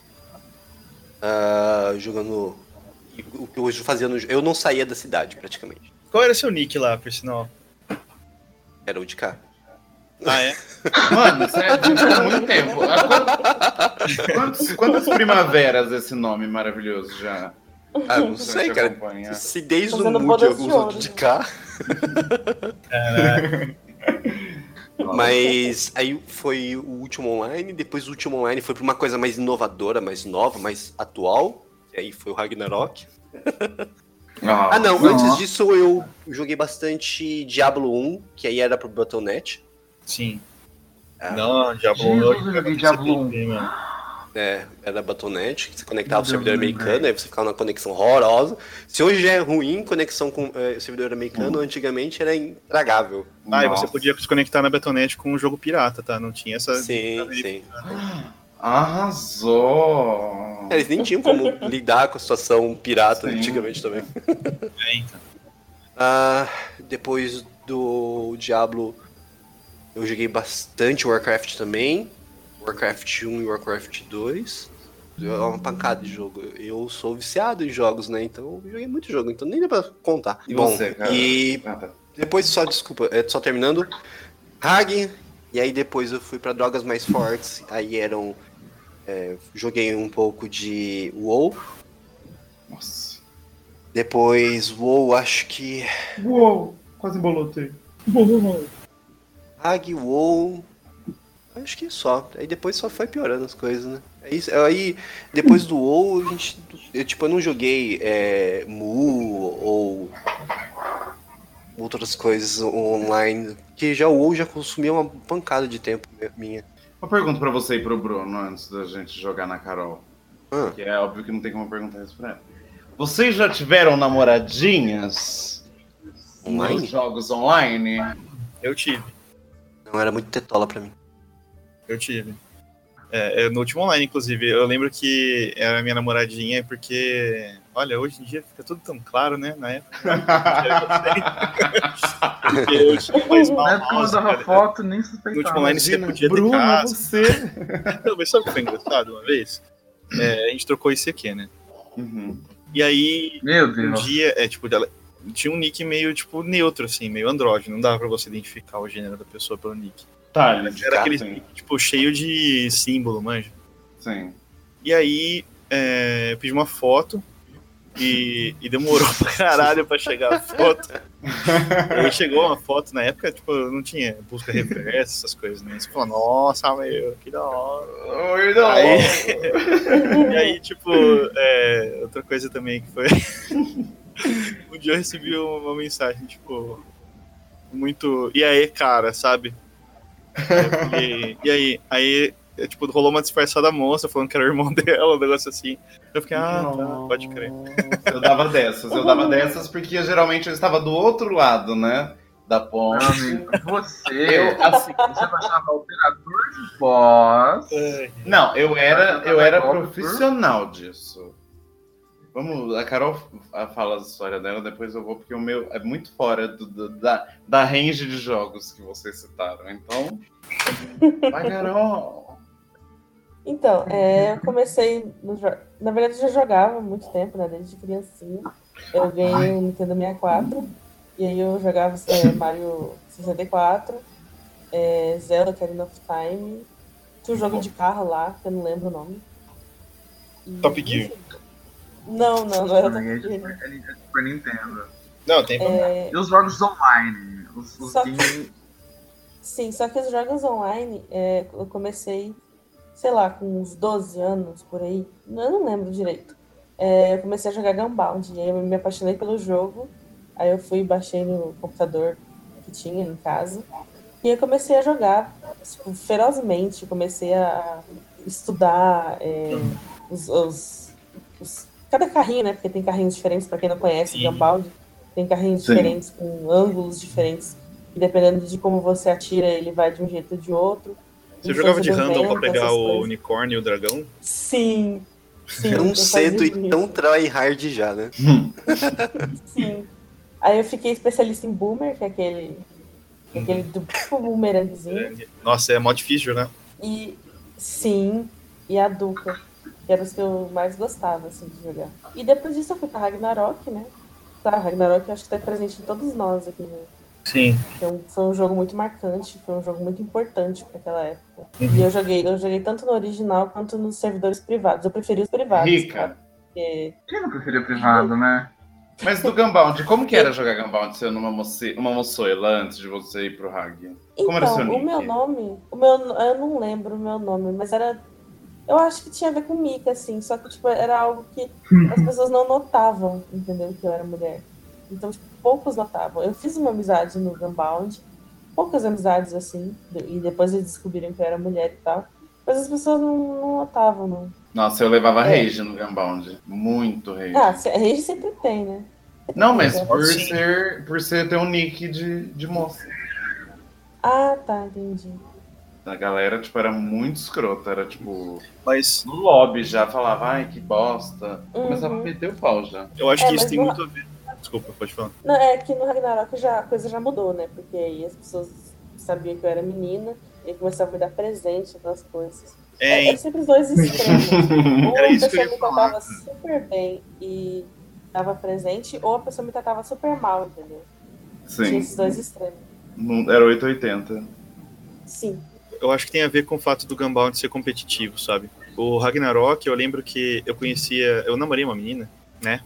Ah, jogando. e O que eu fazia no. Eu não saía da cidade, praticamente. Qual era seu nick lá, por sinal? Era o de cá. Ah, é? Mano, isso é tipo, há muito tempo. Há quant- Quantos, quantas primaveras esse nome maravilhoso já? Ah, não Você sei, te cara. acompanha? Se desde o Fazendo Mood eu bodas de uso ouro. de cá. Mas aí foi o último online, depois o último online foi pra uma coisa mais inovadora, mais nova, mais atual. E aí foi o Ragnarok. Ah, não, Não. antes disso eu joguei bastante Diablo um, que aí era pro Battle ponto net. Sim. Ah. Não, Diablo um. Jesus, eu joguei Diablo um. É, era Battle ponto net, que você conectava o Meu servidor Deus, americano, velho. aí você ficava numa conexão horrorosa. Se hoje já é ruim conexão com é, servidor americano, antigamente era intragável. Ah, e você Nossa. podia se conectar na Betonet com um jogo pirata, tá? Não tinha essa... Sim, sim. Arrasou! É, eles nem tinham como lidar com a situação pirata Sim. antigamente também. É, então. Ah, depois do Diablo, eu joguei bastante Warcraft também. Warcraft um e Warcraft dois. É uma pancada de jogo. Eu sou viciado em jogos, né? Então eu joguei muito jogo, então nem dá pra contar. E Bom, você, cara? e Ah, tá. depois só, desculpa, é, só terminando. Hag, e aí depois eu fui pra drogas mais fortes. Aí eram. é, joguei um pouco de WoW. Nossa. Depois WoW, acho que. Uou! Quase embolotei. Hag, WoW. Acho que só. Aí depois só foi piorando as coisas, né? É isso. Aí depois do WoW, a gente. Eu, tipo, eu não joguei é, Mu ou outras coisas online. Que já o WoW já consumiu uma pancada de tempo minha. Uma pergunta pra você e pro Bruno antes da gente jogar na Carol. Ah, Que é óbvio que não tem como perguntar isso pra ela. Vocês já tiveram namoradinhas online? nos jogos online? Eu tive. Não era muito tetola pra mim. Eu tive. É, é, no último online, inclusive. Eu lembro que era minha namoradinha, porque... Olha, hoje em dia fica tudo tão claro, né? Na época. Porque eu tinha mais mal Na época que eu mouse, mandava cara. foto, nem No último suspeitava. online você podia ter Bruno, é casa. você. Não, mas sabe o que foi engraçado uma vez? É, a gente trocou I C Q, né? Uhum. E aí, Meu um Deus. dia, é tipo, ela tinha um nick meio, tipo, neutro, assim, meio andrógeno. Não dava pra você identificar o gênero da pessoa pelo nick. Tá, Era aquele sim. nick, tipo, cheio de símbolo, manja. Sim. E aí, é, eu pedi uma foto e, e demorou pra caralho pra chegar a foto. Aí chegou uma foto, na época, tipo, não tinha busca reversa, essas coisas, né? Você falou, nossa, meu, que da hora. Oi, não. Aí- E aí, tipo, é, outra coisa também que foi... Um dia eu recebi uma mensagem, tipo, muito... E aí, cara, sabe? Eu falei, e aí? Aí, é, tipo, rolou uma disfarçada moça falando que era o irmão dela, um negócio assim. Eu fiquei, ah, tá, pode crer. Eu dava dessas, eu dava dessas porque geralmente eu estava do outro lado, né? Da Meu ponte. amigo, você, Eu, assim, você baixava operador de voz. não, eu era, eu era profissional disso. Vamos, a Carol fala a história dela, depois eu vou, porque o meu é muito fora do, do, da, da range de jogos que vocês citaram. Então, vai, Carol! Então, é, eu comecei. No, na verdade, eu já jogava há muito tempo, né? Desde criancinha. Eu ganhei o Nintendo sessenta e quatro. E aí eu jogava é, Mario sessenta e quatro, é, Zelda Ocarina of Time. Tinha um jogo de carro lá, que eu não lembro o nome. E, Top Gear. Não, não, não era Top É Gear. de Super Nintendo. Não, tem É, E os jogos online? Os, os Só- games... sim, só que os jogos online, é, eu comecei, sei lá, com uns doze anos, por aí. Eu não lembro direito. É, eu comecei a jogar Gunbound, e aí eu me apaixonei pelo jogo. Aí eu fui e baixei no computador que tinha em casa. E eu comecei a jogar tipo, ferozmente. Comecei a estudar é, os, os, os- cada carrinho, né? Porque tem carrinhos diferentes, para quem não conhece, Sim. Gunbound. Tem carrinhos Sim. diferentes, com ângulos diferentes. E dependendo de como você atira, ele vai de um jeito ou de outro. Você E jogava fazer de random pra movimento, pegar essas o coisas. unicórnio e o dragão? Sim. Sim, eu Tão fazia cedo e isso. tão tryhard já, né? Sim. Aí eu fiquei especialista em Boomer, que é aquele, aquele do tipo boomerangzinho. Nossa, é mó difícil, né? E sim, e a Duca, que era os que eu mais gostava assim, de jogar. E depois disso eu fui pra Ragnarok, né? Claro, Ragnarok eu acho que tá presente em todos nós aqui, né? Sim. Então, foi um jogo muito marcante, foi um jogo muito importante para aquela época. E eu joguei, eu joguei tanto no original quanto nos servidores privados. Eu preferi os privados, Rica. cara. Porque... Quem não preferia privado, né? Mas do Gunbound, como que era jogar Gunbound sendo uma, moce, uma moçoila antes de você ir pro Hag? Como era Então, seu o nick? meu nome, o meu, eu não lembro o meu nome, mas era. Eu acho que tinha a ver com Mika, assim, só que tipo, era algo que as pessoas não notavam, entendeu? Que eu era mulher. Então, tipo, poucos notavam. Eu fiz uma amizade no Gunbound, poucas amizades assim, e depois eles descobriram que eu era mulher e tal. Mas as pessoas não, não notavam, não. Nossa, eu levava É. rage no Gunbound. Muito rage. Ah, a rede sempre tem, né? Sempre Não, tem, mas né? por Sim. ser, por ser ter um nick de, de moça. Ah, tá, entendi. A galera, tipo, era muito escrota. Era, tipo, Mas no lobby já falava, ai, que bosta. Começava Uhum. a meter o pau já. eu acho É, que isso mas tem no- muito a ver. Desculpa, pode falar. Não, é que no Ragnarok já, a coisa já mudou, né? Porque aí as pessoas sabiam que eu era menina e começavam a me dar presente, aquelas coisas. É, Era sempre os dois extremos. Ou Era a isso que eu pessoa ia me falar. tratava super bem e dava presente, ou a pessoa me tratava super mal, entendeu? Tinha Sim. esses dois extremos. Não- Era oitocentos e oitenta. Sim. eu acho que tem a ver com o fato do Gunbound ser competitivo, sabe? O Ragnarok, eu lembro que eu conhecia... Eu namorei uma menina, né?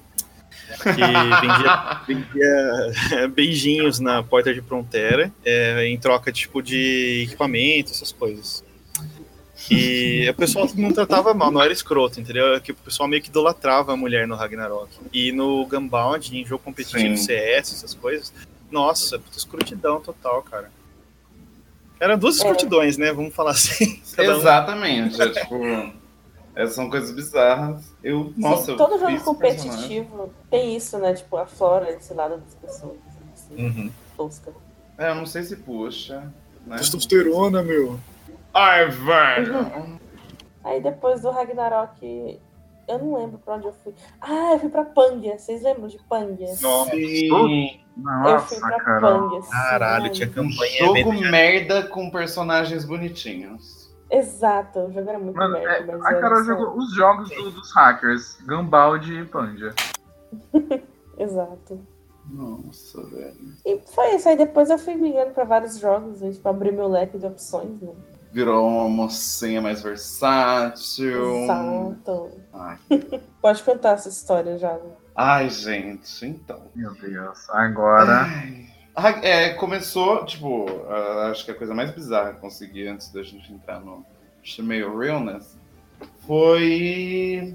Que vendia, vendia beijinhos na porta de Frontera, é, em troca tipo, de equipamento, essas coisas. E o pessoal não tratava mal, não era escroto, entendeu? É que o pessoal meio que idolatrava a mulher no Ragnarok. E no Gunbound, em jogo competitivo, Sim. C S, essas coisas, nossa, puta escrotidão total, cara. Eram duas É. escrotidões, né? Vamos falar assim. Cada um- Exatamente. É, tipo, essas são coisas bizarras. Eu, nossa, Sim, eu todo jogo fiz esse personagem. competitivo tem isso, né? Tipo, aflora esse lado das pessoas. Assim, Uhum. tosca. É, eu não sei se puxa. Né? Testosterona, meu. Ai, velho. Aí depois do Ragnarok, eu não lembro pra onde eu fui. Ah, eu fui pra Pangia. Vocês lembram de Pangia? Nossa, Sim. Eu fui Nossa, pra cara. Pangia. sim, caralho, ai. tinha Um campanha jogo bem- merda com personagens bonitinhos. Exato, o jogo era muito Mano, merda, é, mas a era Carol só- jogou os jogos do- dos hackers, Gunbound e Pandia. Exato. Nossa, velho. E foi isso, aí depois eu fui migrando pra vários jogos, aí, tipo, abrir meu leque de opções, né? Virou uma mocinha mais versátil. Exato. Ai, Pode contar essa história já, né? Ai, gente, então. Meu Deus, agora. Ai. Ah, é, começou, tipo, ah, acho que a coisa mais bizarra que eu consegui antes da gente entrar no meio realness foi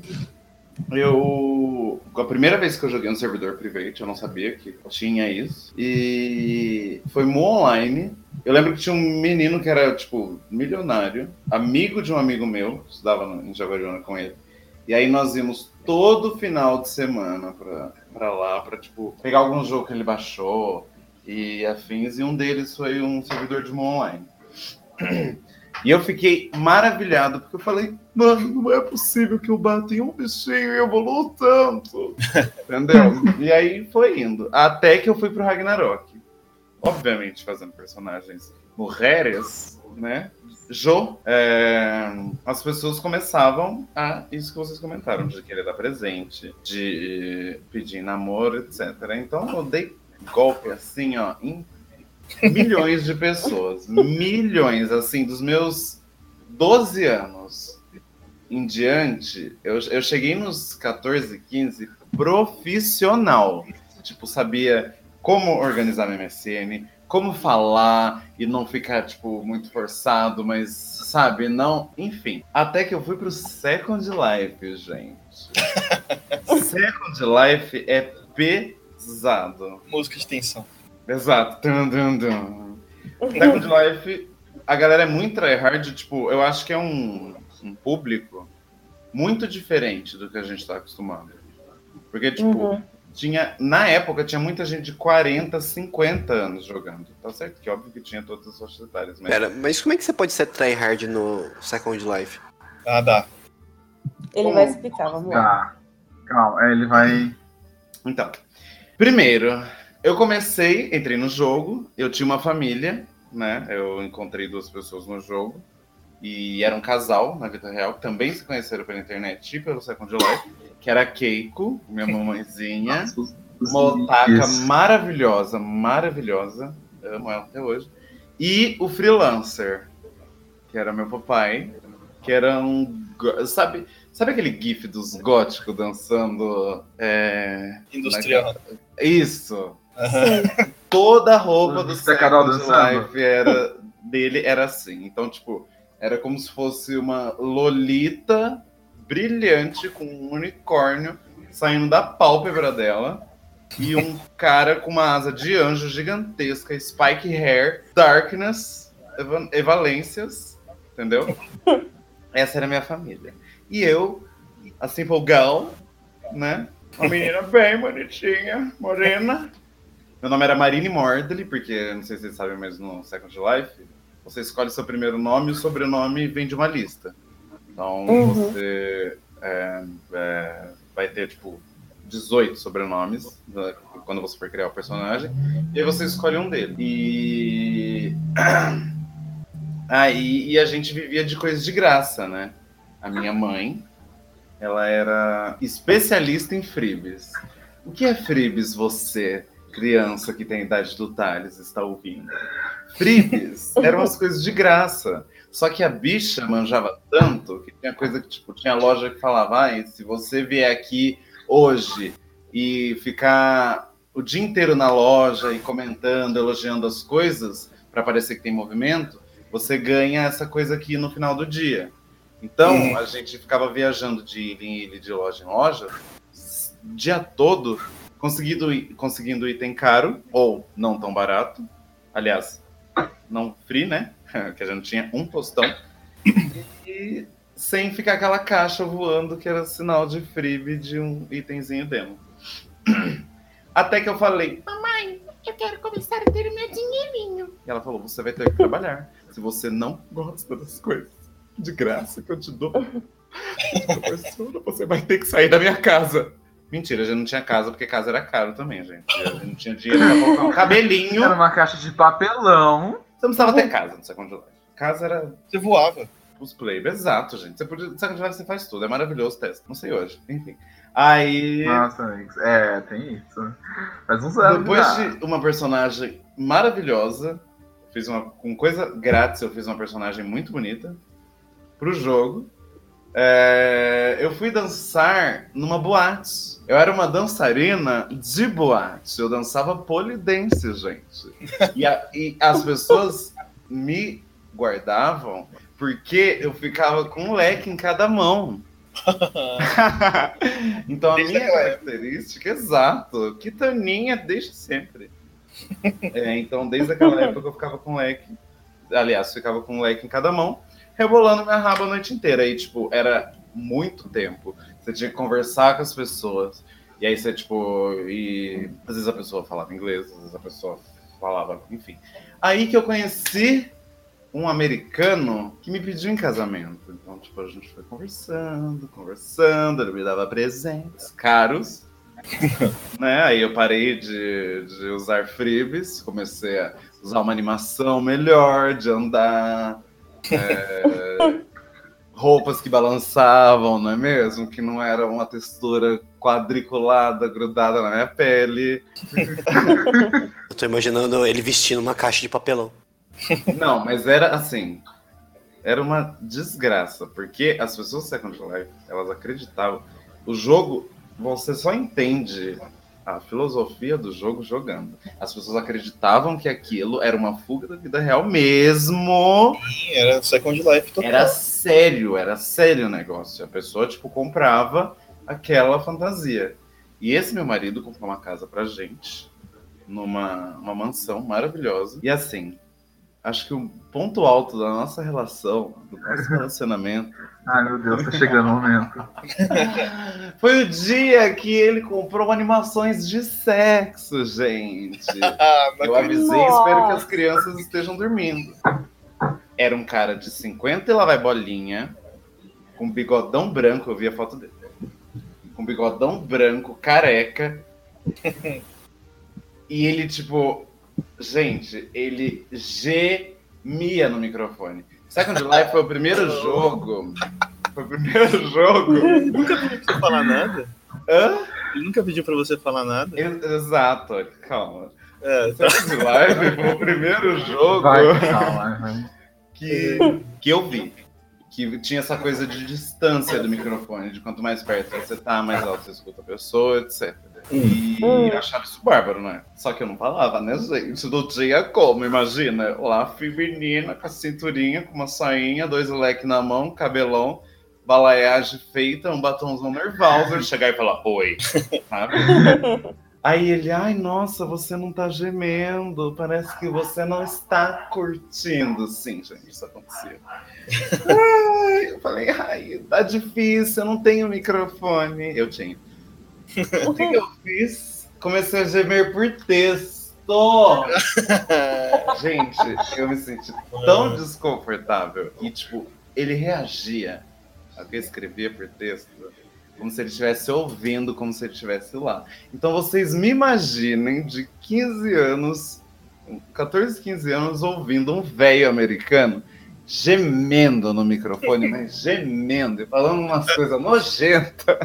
eu a primeira vez que eu joguei um servidor private, eu não sabia que tinha isso, e foi Mu Online. Eu lembro que tinha um menino que era, tipo, milionário, amigo de um amigo meu, que estudava no- em Jaguariúna com ele. E aí nós íamos todo final de semana pra, pra lá, pra, tipo, pegar algum jogo que ele baixou e afins, e um deles foi um servidor de Mu Online. E eu fiquei maravilhado, porque eu falei, mano, não é possível que eu bata em um bichinho e evoluo tanto. Entendeu? E aí foi indo. Até que eu fui pro Ragnarok. Obviamente fazendo personagens mulheres, né? Jo, é, as pessoas começavam a isso que vocês comentaram, de querer dar presente, de pedir namoro, etcétera. Então eu dei golpe assim, ó, em milhões de pessoas. Milhões, assim, dos meus doze anos em diante, eu, eu cheguei nos catorze, quinze profissional. Tipo, sabia como organizar meu M S N, como falar e não ficar, tipo, muito forçado, mas, sabe, não... Enfim, até que eu fui pro Second Life, gente. Second Life é pesado. Música de tensão. Exato. Dun, dun, dun. Second Life, a galera é muito tryhard, tipo, eu acho que é um, um público muito diferente do que a gente tá acostumado. Porque, tipo... Uhum. Tinha, na época, tinha muita gente de quarenta, cinquenta anos jogando. Tá certo que óbvio que tinha todas as faixas etárias. Mas... Pera, mas como é que você pode ser tryhard no Second Life? Ah, dá. Ele Como... vai explicar, vamos lá. Tá. Calma, ele vai... Então, primeiro, eu comecei, entrei no jogo, eu tinha uma família, né? Eu encontrei duas pessoas no jogo. E era um casal, na vida real, que também se conheceram pela internet e pelo Second Life. Que era a Keiko, minha mamãezinha, uma otaka maravilhosa, maravilhosa, amo ela até hoje, e o Freelancer, que era meu papai, que era um, sabe, sabe aquele gif dos góticos dançando? É, Industrial. Na... Isso! Uhum. Toda a roupa do Second Life era, dele era assim, então tipo, era como se fosse uma Lolita... brilhante, com um unicórnio saindo da pálpebra dela e um cara com uma asa de anjo gigantesca, spike hair, darkness, eva- evalências, entendeu? Essa era a minha família. E eu, a simple girl, né? Uma menina bem bonitinha, morena. Meu nome era Marine Mordley, porque, não sei se vocês sabem, mas no Second Life, você escolhe seu primeiro nome e o sobrenome vem de uma lista. Então, uhum. você é, é, vai ter, tipo, dezoito sobrenomes né, quando você for criar o personagem. E aí você escolhe um deles. E... Aí e a gente vivia de coisas de graça, né? A minha mãe, ela era especialista em freebies. O que é freebies, você, criança que tem a idade do Thales, está ouvindo? Freebies eram as coisas de graça. Só que a bicha manjava tanto que tinha coisa que, tipo, tinha loja que falava, ah, se você vier aqui hoje e ficar o dia inteiro na loja e comentando, elogiando as coisas, para parecer que tem movimento, você ganha essa coisa aqui no final do dia. Então, uhum. a gente ficava viajando de ilha em ilha, de loja em loja, o dia todo, conseguindo, conseguindo item caro, ou não tão barato. Aliás, não free, né? Que a gente tinha um tostão. E sem ficar aquela caixa voando que era sinal de freebie de um itemzinho demo. Até que eu falei, mamãe, eu quero começar a ter o meu dinheirinho. E ela falou, você vai ter que trabalhar. Se você não gosta das coisas de graça que eu te dou, você vai ter que sair da minha casa. Mentira, a gente não tinha casa, porque casa era caro também, gente. A gente não tinha dinheiro pra colocar um cabelinho. Era uma caixa de papelão. Você não precisava ter casa no Second Life. Casa era... Você voava. Os players, exato, gente. Você podia... No Second Life você faz tudo, é maravilhoso o teste. Não sei hoje, enfim. Aí... Nossa, é, tem isso. Faz uns anos. Depois já. de uma personagem maravilhosa, fiz uma... com coisa grátis, eu fiz uma personagem muito bonita pro jogo. É... Eu fui dançar numa boate. Eu era uma dançarina de boate. Eu dançava polidense, gente. E, a... e as pessoas me guardavam porque eu ficava com um leque em cada mão. Então a minha característica, exato, quitaninha desde sempre. É, então desde aquela época eu ficava com leque, aliás, ficava com um leque em cada mão, rebolando minha raba a noite inteira. E tipo, era muito tempo. Você tinha que conversar com as pessoas. E aí você, tipo, e às vezes a pessoa falava inglês, às vezes a pessoa falava, enfim. Aí que eu conheci um americano que me pediu em casamento. Então, tipo, a gente foi conversando, conversando, ele me dava presentes caros. Né? Aí eu parei de, de usar freebies, comecei a usar uma animação melhor, de andar, é, roupas que balançavam, não é mesmo? Que não era uma textura quadriculada, grudada na minha pele. Eu tô imaginando ele vestindo uma caixa de papelão. Não, mas era assim, era uma desgraça, porque as pessoas do Second Life, elas acreditavam, o jogo, você só entende a filosofia do jogo jogando. As pessoas acreditavam que aquilo era uma fuga da vida real mesmo. Sim, era Second Life total. Era sério, era sério o negócio. A pessoa, tipo, comprava aquela fantasia. E esse meu marido comprou uma casa pra gente, numa uma mansão maravilhosa. E assim, acho que o ponto alto da nossa relação, do nosso relacionamento... Ai, meu Deus, tá chegando o momento. Foi o dia que ele comprou animações de sexo, gente. Eu avisei, Nossa. espero que as crianças estejam dormindo. Era um cara de cinquenta e lá vai bolinha, com bigodão branco, eu vi a foto dele. Com bigodão branco, careca. E ele, tipo... Gente, ele gemia no microfone. Second Life foi o primeiro jogo. Foi o primeiro jogo. Ele nunca pediu pra você falar nada? Hã? Ele nunca pediu pra você falar nada? Exato, calma. É, tá. Second Life foi o primeiro jogo Vai, calma, vai. que, que eu vi. Que tinha essa coisa de distância do microfone, de quanto mais perto você tá, mais alto você escuta a pessoa, etcétera. E Hum. eu achava isso bárbaro, né? Só que eu não falava, né, gente? Não tinha como, imagina. Lá, fui menina, com a cinturinha, com uma sainha, dois leques na mão, cabelão, balaiagem feita, um batomzão nervoso, chegar e falar, oi, sabe? Aí ele, ai, nossa, você não tá gemendo, parece que você não está curtindo. Sim, gente, isso acontecia. Ai, eu falei, ai, tá difícil, eu não tenho microfone. Eu tinha. O que, que eu fiz? Comecei a gemer por texto. Gente, eu me senti tão desconfortável. E, tipo, ele reagia ao que eu escrevia por texto como se ele estivesse ouvindo, como se ele estivesse lá. Então vocês me imaginem de quinze anos, catorze, quinze anos, ouvindo um velho americano gemendo no microfone, mas gemendo e falando umas coisas nojentas.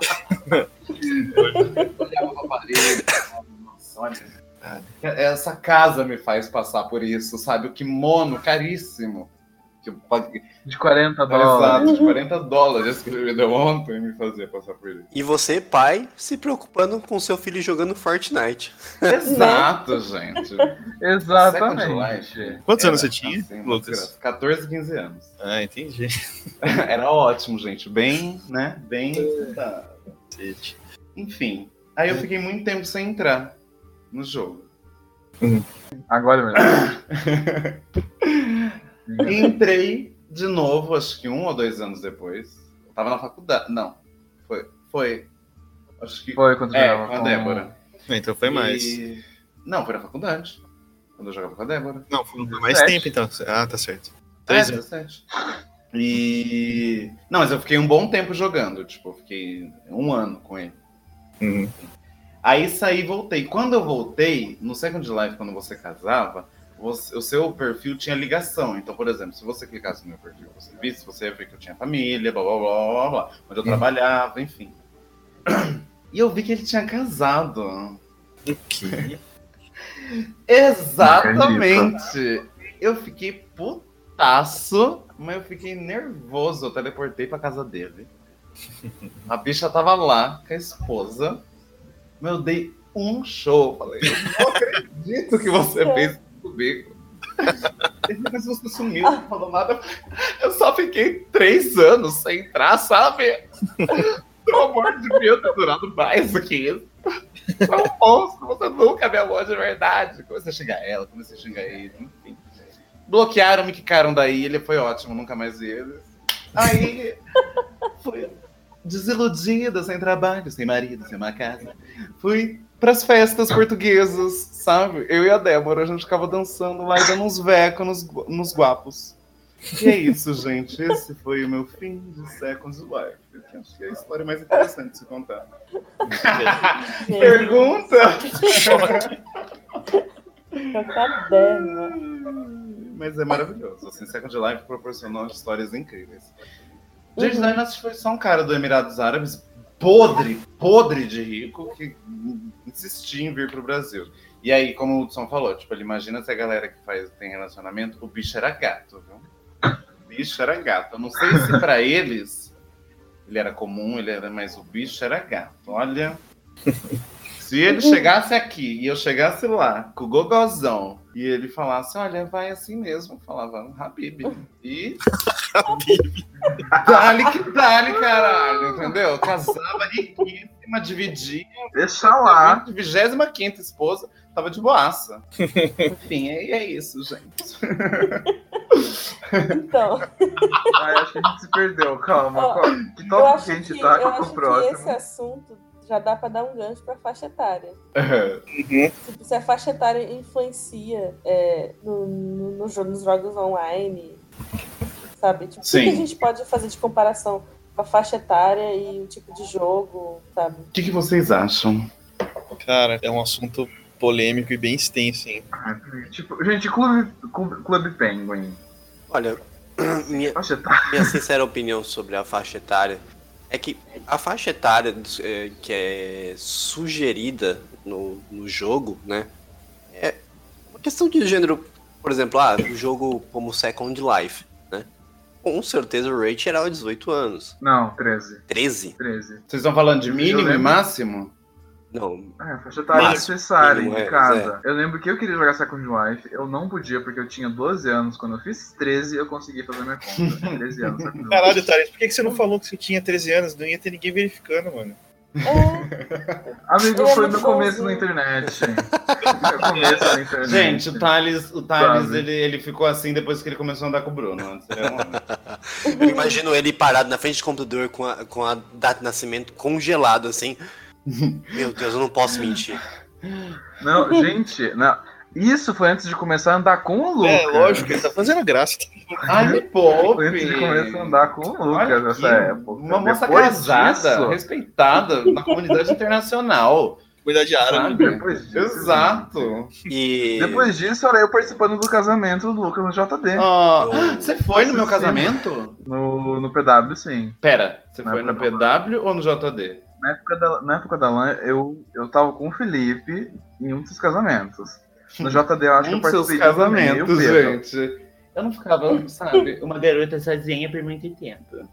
Olhava pra parede, nossa, olha. Essa casa me faz passar por isso, sabe? O kimono caríssimo. Que eu paguei. De quarenta Exato, dólares. de quarenta dólares que ele me deu ontem me fazia passar por isso. E você, pai, se preocupando com seu filho jogando Fortnite. Exato, gente. Second Exatamente. Life Quantos era, anos você tinha, assim, uma Lucas? desgraça. catorze, quinze anos. Ah, entendi. Era ótimo, gente. Bem, né? Bem. Tá. Enfim. Aí eu fiquei muito tempo sem entrar no jogo. Agora mesmo. Entrei de novo, acho que um ou dois anos depois. Eu tava na faculdade. Não. Foi. Foi. Acho que. Foi quando É, jogava com a com- Débora. Então foi mais. E- Não, foi na faculdade. Quando eu jogava com a Débora. Não, foi mais Sete. tempo então. Ah, tá certo. É, Três anos. dezessete. E. Não, mas eu fiquei um bom tempo jogando. Tipo, eu fiquei um ano com ele. Uhum. Aí saí e voltei. Quando eu voltei, no Second Life, quando você casava, você- o seu perfil tinha ligação. Então, por exemplo, se você clicasse no meu perfil, você visse, você ia ver que eu tinha família, blá blá blá blá blá, onde eu Uhum. trabalhava, enfim. E eu vi que ele tinha casado. O quê? Exatamente! Eu fiquei putaço, mas eu fiquei nervoso. Eu teleportei pra casa dele. A bicha tava lá com a esposa. Mas eu dei um show. Falei, eu não acredito que você fez isso comigo. Ele falou, mas você sumiu, não falou nada. Eu só fiquei três anos sem entrar, sabe? Pelo amor de Deus, ter durado mais do que isso. Foi um monstro, você nunca me amou de verdade. Comecei a xingar ela, comecei a xingar ele, enfim. Bloquearam, me quicaram daí, ele foi ótimo, nunca mais vi eles. Aí, fui desiludida, sem trabalho, sem marido, sem uma casa. Fui pras festas portuguesas, sabe? Eu e a Débora, a gente ficava dançando lá e dando uns vecos nos, nos guapos. E é isso, gente. Esse foi o meu fim de Seconds Life. Eu acho que é a história mais interessante de se contar. Pergunta? Meu caderno. Mas é maravilhoso. Assim, Second Life proporcionou histórias incríveis. Gente, Uhum. Dynasty foi só um cara do Emirados Árabes podre, podre de rico, que insistia em vir pro Brasil. E aí, como o Hudson falou, tipo, ele imagina se a galera que faz, tem relacionamento, o bicho era gato, viu? O bicho era gato. Eu não sei se pra eles ele era comum, ele era, mas o bicho era gato. Olha, se ele chegasse aqui e eu chegasse lá com o gogozão e ele falasse, olha, vai assim mesmo, eu falava, Habib. E dali que dali, caralho, entendeu? Casava riquíssima, dividia. Deixa lá. vigésima quinta esposa, tava de boaça. Enfim, é, é isso, gente. Então, Ai, acho que a gente se perdeu, calma. Ó, Qual- Que eu tópico acho que a gente que, tá eu com acho o que próximo? esse assunto já dá pra dar um gancho pra faixa etária. Uhum. Tipo, se a faixa etária influencia é, no, no, no jo- nos jogos online, sabe? Tipo, o que Sim. que a gente pode fazer de comparação com a faixa etária e o tipo de jogo, sabe? O que, que vocês acham? Cara, é um assunto polêmico e bem extenso, hein? Ai, Tipo, gente, Clube, Clube, Clube Penguin. Olha, minha, Faixa etária. minha sincera opinião sobre a faixa etária é que a faixa etária é, que é sugerida no, no jogo, né? É uma questão de gênero, por exemplo, ah, o jogo como Second Life, né? Com certeza o rate era dezoito anos. Não, treze. treze? treze. Vocês estão falando de Eu mínimo e lembro- máximo? Não, É, faixa etária Máximo, necessária mínimo, em é, casa. Eu lembro que eu queria jogar Second Life, eu não podia porque eu tinha doze anos. Quando eu fiz treze, eu consegui fazer minha conta. treze anos. Second Life. Caralho, Thales, por que que você não falou que você tinha treze anos? Não ia ter ninguém verificando, mano. É, Amigo, Eu é foi muito meu começo bonzinho. na internet. Meu começo na internet. Gente, o Thales, o Thales Sabe. ele, ele ficou assim depois que ele começou a andar com o Bruno. Antes ele era um homem. eu imagino ele parado na frente do computador com a, com a data de nascimento congelado, assim. Meu Deus, eu não posso mentir. Não, gente, não. Isso foi antes de começar a andar com o Lucas. É, lógico, ele tá fazendo graça. Ai, me Foi antes de começar a poupe! andar com o Lucas Olha nessa aqui, época. uma moça Depois casada, disso- respeitada na comunidade internacional. Comunidade árabe. Sabe? Depois disso, Exato. E Depois disso, era eu participando do casamento do Lucas no J D. Ah, Eu- você foi no meu Sim. casamento? No, no P W, sim. Pera, você Na foi no época P W ou no J D? Na época da, na época da LAN, eu, eu tava com o Felipe em um dos casamentos. No J D, eu acho que Um eu dos seus participei também, eu e o casamentos, Pedro. gente. Eu não ficava, sabe, uma garota sozinha por muito tempo.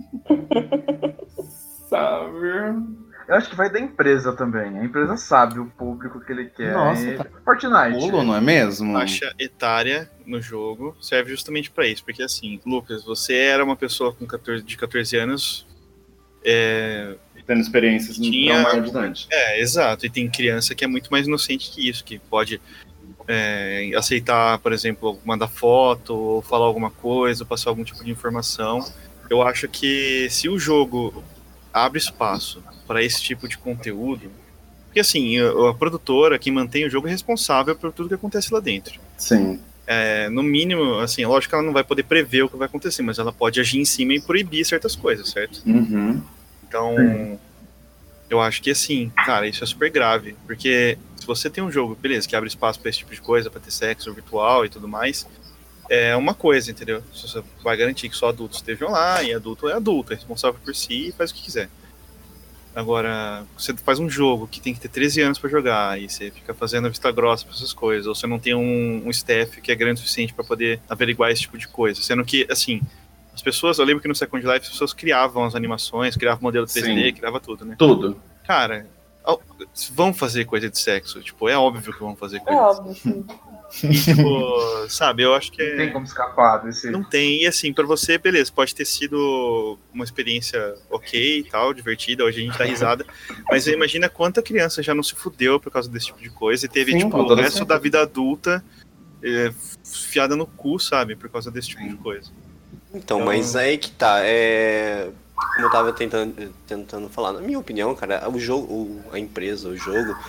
Sabe? Eu acho que vai da empresa também. A empresa sabe o público que ele quer. Nossa, E- tá. Fortnite. Pulo, não é mesmo? Faixa etária no jogo serve justamente pra isso, porque assim, Lucas, você era uma pessoa com quatorze, de quatorze anos, é, Tendo experiências Tinha- não maior de idade. é, exato, e tem criança que é muito mais inocente que isso, que pode é, aceitar, por exemplo, mandar foto, ou falar alguma coisa, ou passar algum tipo de informação. Eu acho que se o jogo abre espaço para esse tipo de conteúdo, porque assim, a, a produtora, quem mantém o jogo, é responsável por tudo que acontece lá dentro. Sim. É, no mínimo, assim, lógico que ela não vai poder prever o que vai acontecer, mas ela pode agir em cima e proibir certas coisas, certo? Uhum. Então, Sim. eu acho que assim, cara, isso é super grave, porque se você tem um jogo, beleza, que abre espaço pra esse tipo de coisa, pra ter sexo virtual e tudo mais, é uma coisa, entendeu? Você vai garantir que só adultos estejam lá, e adulto é adulto, é responsável por si e faz o que quiser. Agora, você faz um jogo que tem que ter treze anos pra jogar, e você fica fazendo vista grossa pra essas coisas, ou você não tem um, um staff que é grande o suficiente pra poder averiguar esse tipo de coisa, sendo que, assim, as pessoas, eu lembro que no Second Life as pessoas criavam as animações, criavam modelo três D, Sim. criava tudo, né? Tudo. Cara, ao- vão fazer coisa de sexo, tipo, é óbvio que vão fazer É coisa de óbvio, sim. sexo. E, tipo, sabe, eu acho que Não tem é... como escapar desse. Não tem, e assim, pra você, beleza, pode ter sido uma experiência ok e tal, divertida, hoje a gente dá risada, mas imagina quanta criança já não se fudeu por causa desse tipo de coisa e teve, Sim, tipo, com o toda resto certeza. da vida adulta é, fiada no cu, sabe, por causa desse tipo de coisa. Então, Então- mas aí que tá, é... Como eu tava tentando, tentando falar, na minha opinião, cara, o jogo, o- a empresa, o jogo,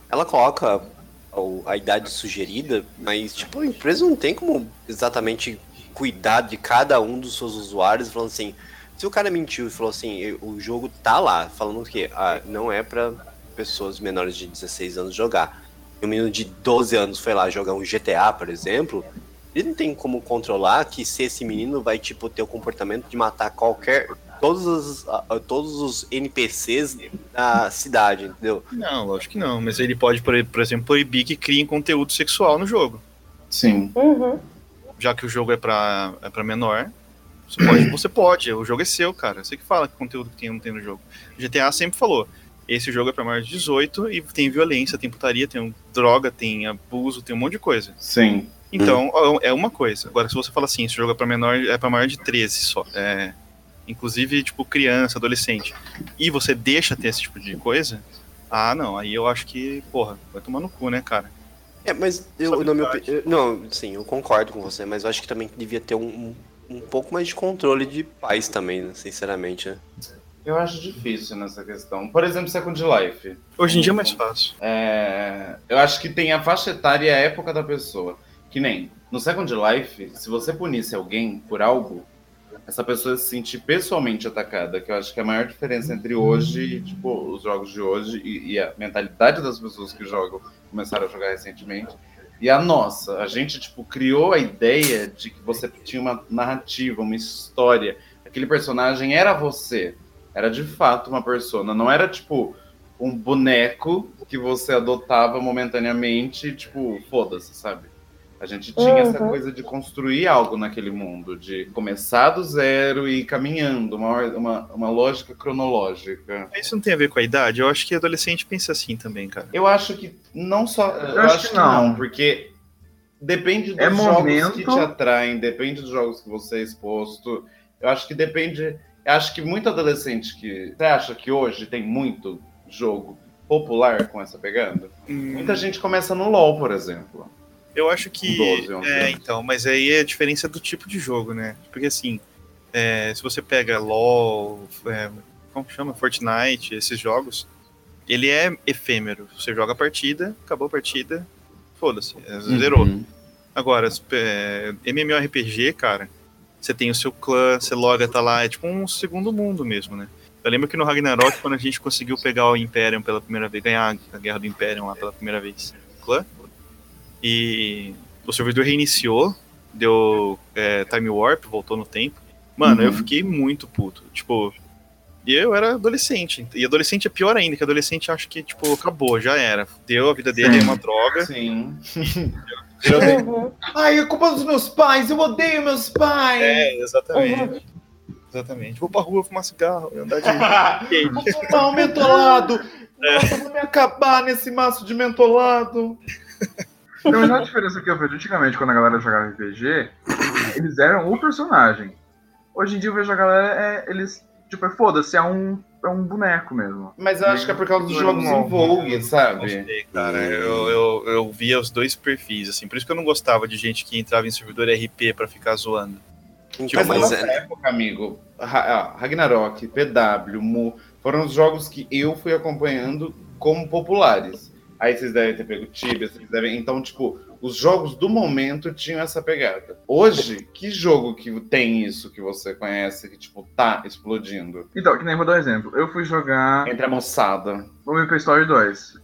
ela coloca a, a idade sugerida, mas, tipo, a empresa não tem como exatamente cuidar de cada um dos seus usuários, falando assim, se o cara mentiu e falou assim, o jogo tá lá, falando que ah, não é pra pessoas menores de dezesseis anos jogar. E um menino de doze anos foi lá jogar um G T A, por exemplo, ele não tem como controlar que se esse menino vai, tipo, ter o comportamento de matar qualquer... Todos os, uh, todos os N P Cs da cidade, entendeu? Não, lógico que não. Mas ele pode, por, por exemplo, proibir que criem conteúdo sexual no jogo. Sim. Uhum. Já que o jogo é pra, é pra menor, você pode, você pode. O jogo é seu, cara. Você que fala que conteúdo que tem ou não tem no jogo. O G T A sempre falou, esse jogo é pra maior de dezoito e tem violência, tem putaria, tem droga, tem abuso, tem um monte de coisa. Sim. Então, é uma coisa. Agora, se você fala assim, esse jogo é pra menor, é pra maior de treze só. É... Inclusive, tipo, criança, adolescente. E você deixa ter esse tipo de coisa? Ah, não. Aí eu acho que, porra, vai tomar no cu, né, cara? É, mas eu, na minha opinião... Não, sim, eu concordo com você, mas eu acho que também devia ter um, um pouco mais de controle de pais também, né, sinceramente, né? Eu acho difícil nessa questão. Por exemplo, Second Life. Hoje em dia é mais fácil. É... Eu acho que tem a faixa etária e a época da pessoa. Que nem, no Second Life, se você punisse alguém por algo, essa pessoa se sentir pessoalmente atacada, que eu acho que é a maior diferença entre hoje, tipo, os jogos de hoje e, e a mentalidade das pessoas que jogam, começaram a jogar recentemente, e a nossa. A gente, tipo, criou a ideia de que você tinha uma narrativa, uma história, aquele personagem era você, era de fato uma persona, não era, tipo, um boneco que você adotava momentaneamente, tipo, foda-se, sabe? A gente tinha uhum. essa coisa de construir algo naquele mundo, de começar do zero e ir caminhando, uma, uma, uma lógica cronológica. Isso não tem a ver com a idade? Eu acho que adolescente pensa assim também, cara. Eu acho que não só... Eu, eu acho, acho que, que não. não, porque depende dos é jogos momento... que te atraem, depende dos jogos que você é exposto. Eu acho que depende... Eu acho que muito adolescente que... Você acha que hoje tem muito jogo popular com essa pegada? Hum. Muita gente começa no LoL, por exemplo. Eu acho que... doze, é, então, mas aí é a diferença do tipo de jogo, né? Porque assim, é, se você pega LoL, é, como chama? Fortnite, esses jogos, ele é efêmero. Você joga a partida, acabou a partida, foda-se, é, zerou. Uhum. Agora, é, MMORPG, cara, você tem o seu clã, você loga, tá lá, é tipo um segundo mundo mesmo, né? Eu lembro que no Ragnarok, quando a gente conseguiu pegar o Imperium pela primeira vez, ganhar a Guerra do Imperium lá pela primeira vez, clã, e o servidor reiniciou, deu é, time warp, voltou no tempo. Mano, uhum. eu fiquei muito puto. Tipo, e eu era adolescente. E adolescente é pior ainda, que adolescente acha que, tipo, acabou, já era. Deu, a vida dele é uma droga. Sim. Eu odeio. Ai, é culpa dos meus pais, eu odeio meus pais. É, exatamente. Uhum. Exatamente. Vou pra rua fumar cigarro, andar de... Vou fumar um mentolado. É. Nossa, vou me acabar nesse maço de mentolado. Então, a melhor diferença que eu vejo antigamente, quando a galera jogava R P G, eles eram o personagem. Hoje em dia eu vejo a galera, é, eles, tipo, é foda-se, é um, é um boneco mesmo. Mas eu acho que é por causa dos jogos em vogue, sabe? Não sei, cara, eu, eu, eu via os dois perfis, assim, por isso que eu não gostava de gente que entrava em servidor R P pra ficar zoando. Então, mas nessa é... época, amigo, Ragnarok, P W, Mu, foram os jogos que eu fui acompanhando como populares. Aí vocês devem ter pego Tibia, vocês devem... Então, tipo, os jogos do momento tinham essa pegada. Hoje, que jogo que tem isso que você conhece, que, tipo, tá explodindo? Então, que nem vou dar um exemplo. Eu fui jogar... Entre a moçada. O Maple Story dois.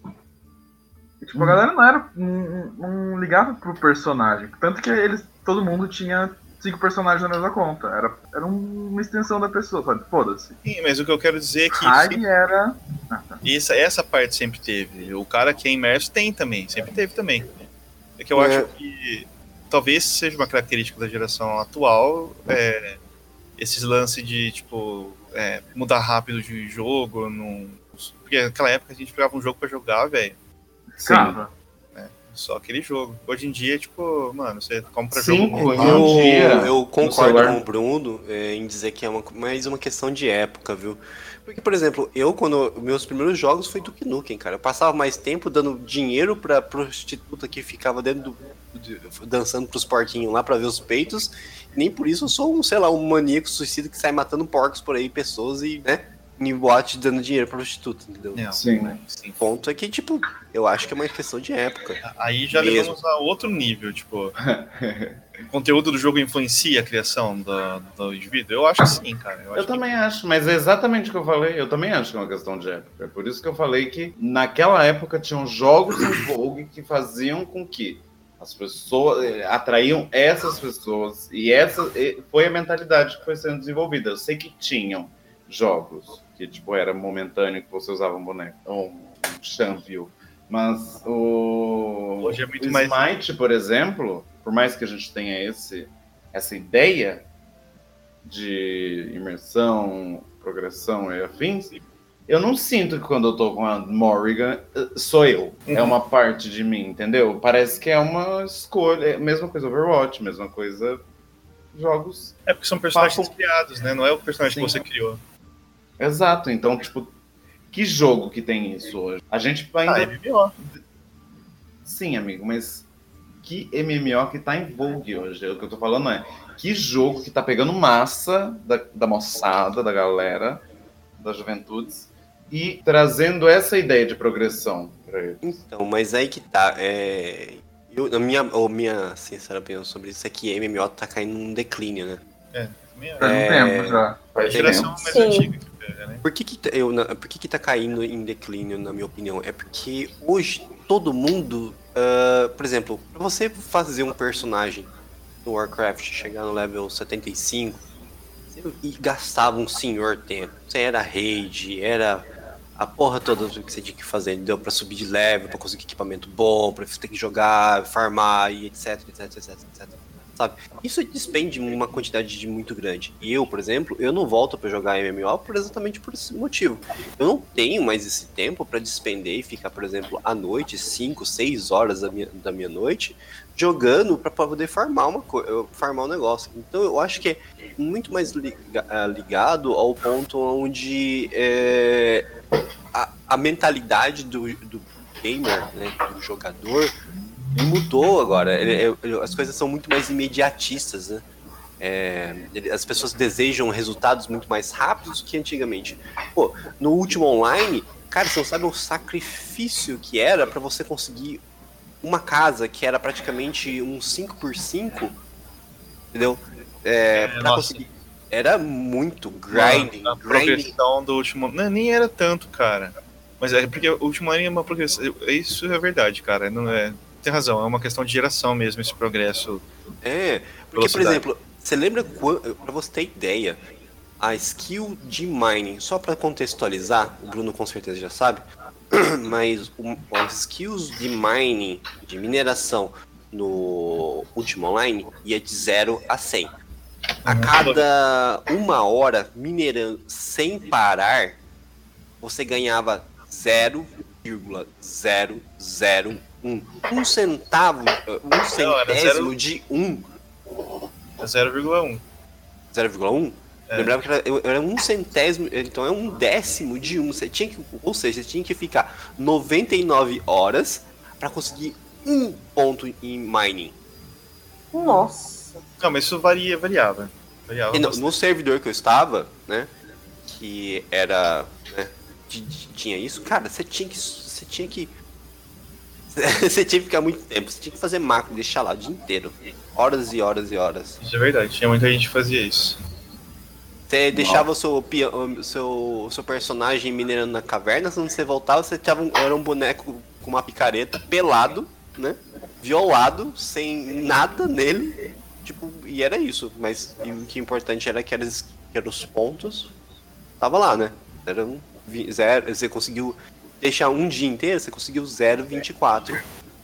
E, tipo, hum. a galera não era... Não, não ligava pro personagem. Tanto que eles... Todo mundo tinha... cinco personagens na mesma conta. Era, era uma extensão da pessoa, sabe? Foda-se. Sim, mas o que eu quero dizer é que... Aí era... Ah, tá. Essa, essa parte sempre teve. O cara que é imerso tem também. Sempre teve também. É que eu é. acho que talvez seja uma característica da geração atual, é, esses lances de, tipo, é, mudar rápido de jogo. Num... Porque naquela época a gente pegava um jogo pra jogar, velho. Sim. Só aquele jogo. Hoje em dia, tipo, mano, você compra Cinco, jogo... Eu, dia, eu concordo com o Bruno é, em dizer que é uma, mais uma questão de época, viu? Porque, por exemplo, eu, quando... Meus primeiros jogos foi Duke Nukem, cara. Eu passava mais tempo dando dinheiro pra prostituta que ficava dentro do... De, dançando pros porquinhos lá pra ver os peitos. Nem por isso eu sou, um, sei lá, um maníaco suicida que sai matando porcos por aí, pessoas e, né? em boate dando dinheiro pra prostituta, entendeu? Não, Sim. né? Sim. O ponto é que, tipo, eu acho que é uma questão de época. Aí já Mesmo. levamos a outro nível, tipo... o conteúdo do jogo influencia a criação do, do indivíduo? Eu acho que sim, cara. Eu, Eu acho que... também acho, mas é exatamente o que eu falei. Eu também acho que é uma questão de época. É por isso que eu falei que naquela época tinham jogos em vogue que faziam com que as pessoas eh, atraíam essas pessoas. E essa eh, foi a mentalidade que foi sendo desenvolvida. Eu sei que tinham jogos que tipo era momentâneo, que você usava um boneco, ou um champion. Mas o, Hoje é muito o mais- Smite, por exemplo, por mais que a gente tenha esse, essa ideia de imersão, progressão e afins, eu não sinto que quando eu tô com a Morrigan, eh, sou eu. Uhum. É uma parte de mim, entendeu? Parece que é uma escolha. É a mesma coisa Overwatch, mesma coisa jogos. É porque são personagens Papo- criados, né? Não é o personagem Sim. que você criou. Exato. Então, tipo, que jogo que tem isso hoje? A gente ainda... Ah, M M O. Sim, amigo, mas que M M O que tá em vogue hoje? O que eu tô falando é que jogo que tá pegando massa da, da moçada, da galera, das juventudes, e trazendo essa ideia de progressão pra eles. Então, mas aí que tá. É... Eu, a minha, a minha sincera opinião sobre isso é que M M O tá caindo num declínio, né? Também é. Faz um É. tempo já. A geração mais Sim. antiga que pega, né? Por que que, tá- eu, na- por que que tá caindo em declínio, na minha opinião? É porque hoje todo mundo, ah, por exemplo, pra você fazer um personagem no Warcraft, chegar no level setenta e cinco, você e gastava um senhor tempo. Você era raid, era a porra toda do que você tinha que fazer, deu pra subir de level, pra conseguir equipamento bom, pra você ter que jogar, farmar e etc, etc, etc, etc. Sabe? Isso despende uma quantidade de muito grande. E eu, por exemplo, eu não volto pra jogar M M O por exatamente por esse motivo. Eu não tenho mais esse tempo pra despender e ficar, por exemplo, à noite, cinco, seis horas da minha, da minha noite, jogando pra poder farmar uma coisa, farmar um negócio. Então eu acho que é muito mais liga- ah, ligado ao ponto onde é, a, a mentalidade do, do gamer, né, do jogador, mudou agora. Ele- ele- as coisas são muito mais imediatistas, né? É, ele- as pessoas desejam resultados muito mais rápidos que antigamente. Pô, no último online, cara, você não sabe o sacrifício que era pra você conseguir uma casa que era praticamente um cinco por cinco, entendeu? É, pra nossa. conseguir. Era muito grinding, A grinding. progressão do último. Não, nem era tanto, cara. Mas é porque o último ano é uma progressão. Isso é verdade, cara. Não é. Tem razão, é uma questão de geração mesmo, esse progresso. É, porque, por Velocidade. exemplo, você lembra quando, pra você ter ideia, a skill de mining, só pra contextualizar, o Bruno com certeza já sabe, mas o- as skills de mining, de mineração no último online ia de zero a cem. A cada uma hora minerando sem parar, você ganhava zero vírgula zero zero um. Um centavo, um centésimo zero- de um. É zero vírgula um. zero vírgula um? É. Lembrava que era, eu- era um centésimo, então é um décimo de um. Você tinha que, ou seja, você tinha que ficar noventa e nove horas para conseguir um ponto em mining. Nossa. Não, mas isso varia, variava. Variava E no, bastante. no servidor que eu estava, né, que era, né, de- de- tinha isso, cara, você tinha que, você tinha que, você tinha que ficar muito tempo, você tinha que fazer macro, deixar lá o dia inteiro, horas e horas e horas. Isso é verdade, tinha muita gente que fazia isso. Você deixava o seu, pia- o seu, o seu personagem minerando na caverna, quando você voltava, você tava um, era um boneco com uma picareta, pelado, né? Violado, sem nada nele. Tipo, e era isso. Mas e o que é importante era que, era, que eram os pontos. Tava lá, né? Era um vi- zero. Você conseguiu deixar um dia inteiro, você conseguiu zero vírgula vinte e quatro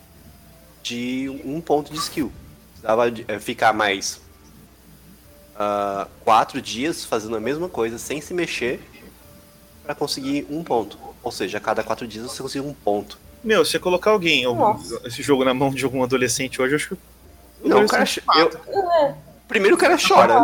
de um ponto de skill. Precisava de- eh, ficar mais ah, quatro dias fazendo a mesma coisa sem se mexer pra conseguir um ponto. Ou seja, a cada quatro dias você conseguiu um ponto. Meu, se você colocar alguém, algum- Nossa. esse jogo na mão de algum adolescente hoje, eu acho que. o Não, o cara. adolescente Eu, É, primeiro o cara chora.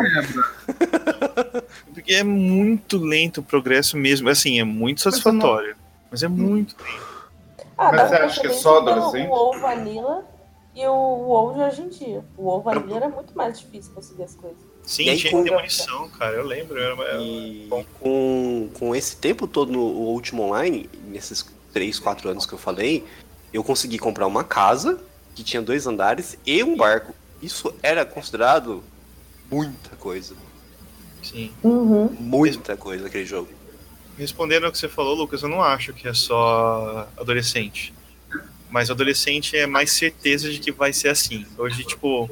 Porque é muito lento o progresso mesmo. Assim, é muito satisfatório. Mas é muito lento. Ah, Mas dá você pra acha que é perceber só isso pelo adolescente? WoW Vanilla e o WoW de hoje em dia. O WoW Vanilla era muito mais difícil conseguir as coisas. Sim, E aí, tinha com- demolição, cara, eu lembro. Era, era E bom. com, com esse tempo todo no Ultima Online, nesses três, quatro anos que eu falei, eu consegui comprar uma casa que tinha dois andares e um barco. Isso era considerado muita coisa. Sim. Uhum. Muita coisa aquele jogo. Respondendo ao que você falou, Lucas, eu não acho que é só adolescente. Mas adolescente é mais certeza de que vai ser assim. Hoje, tipo,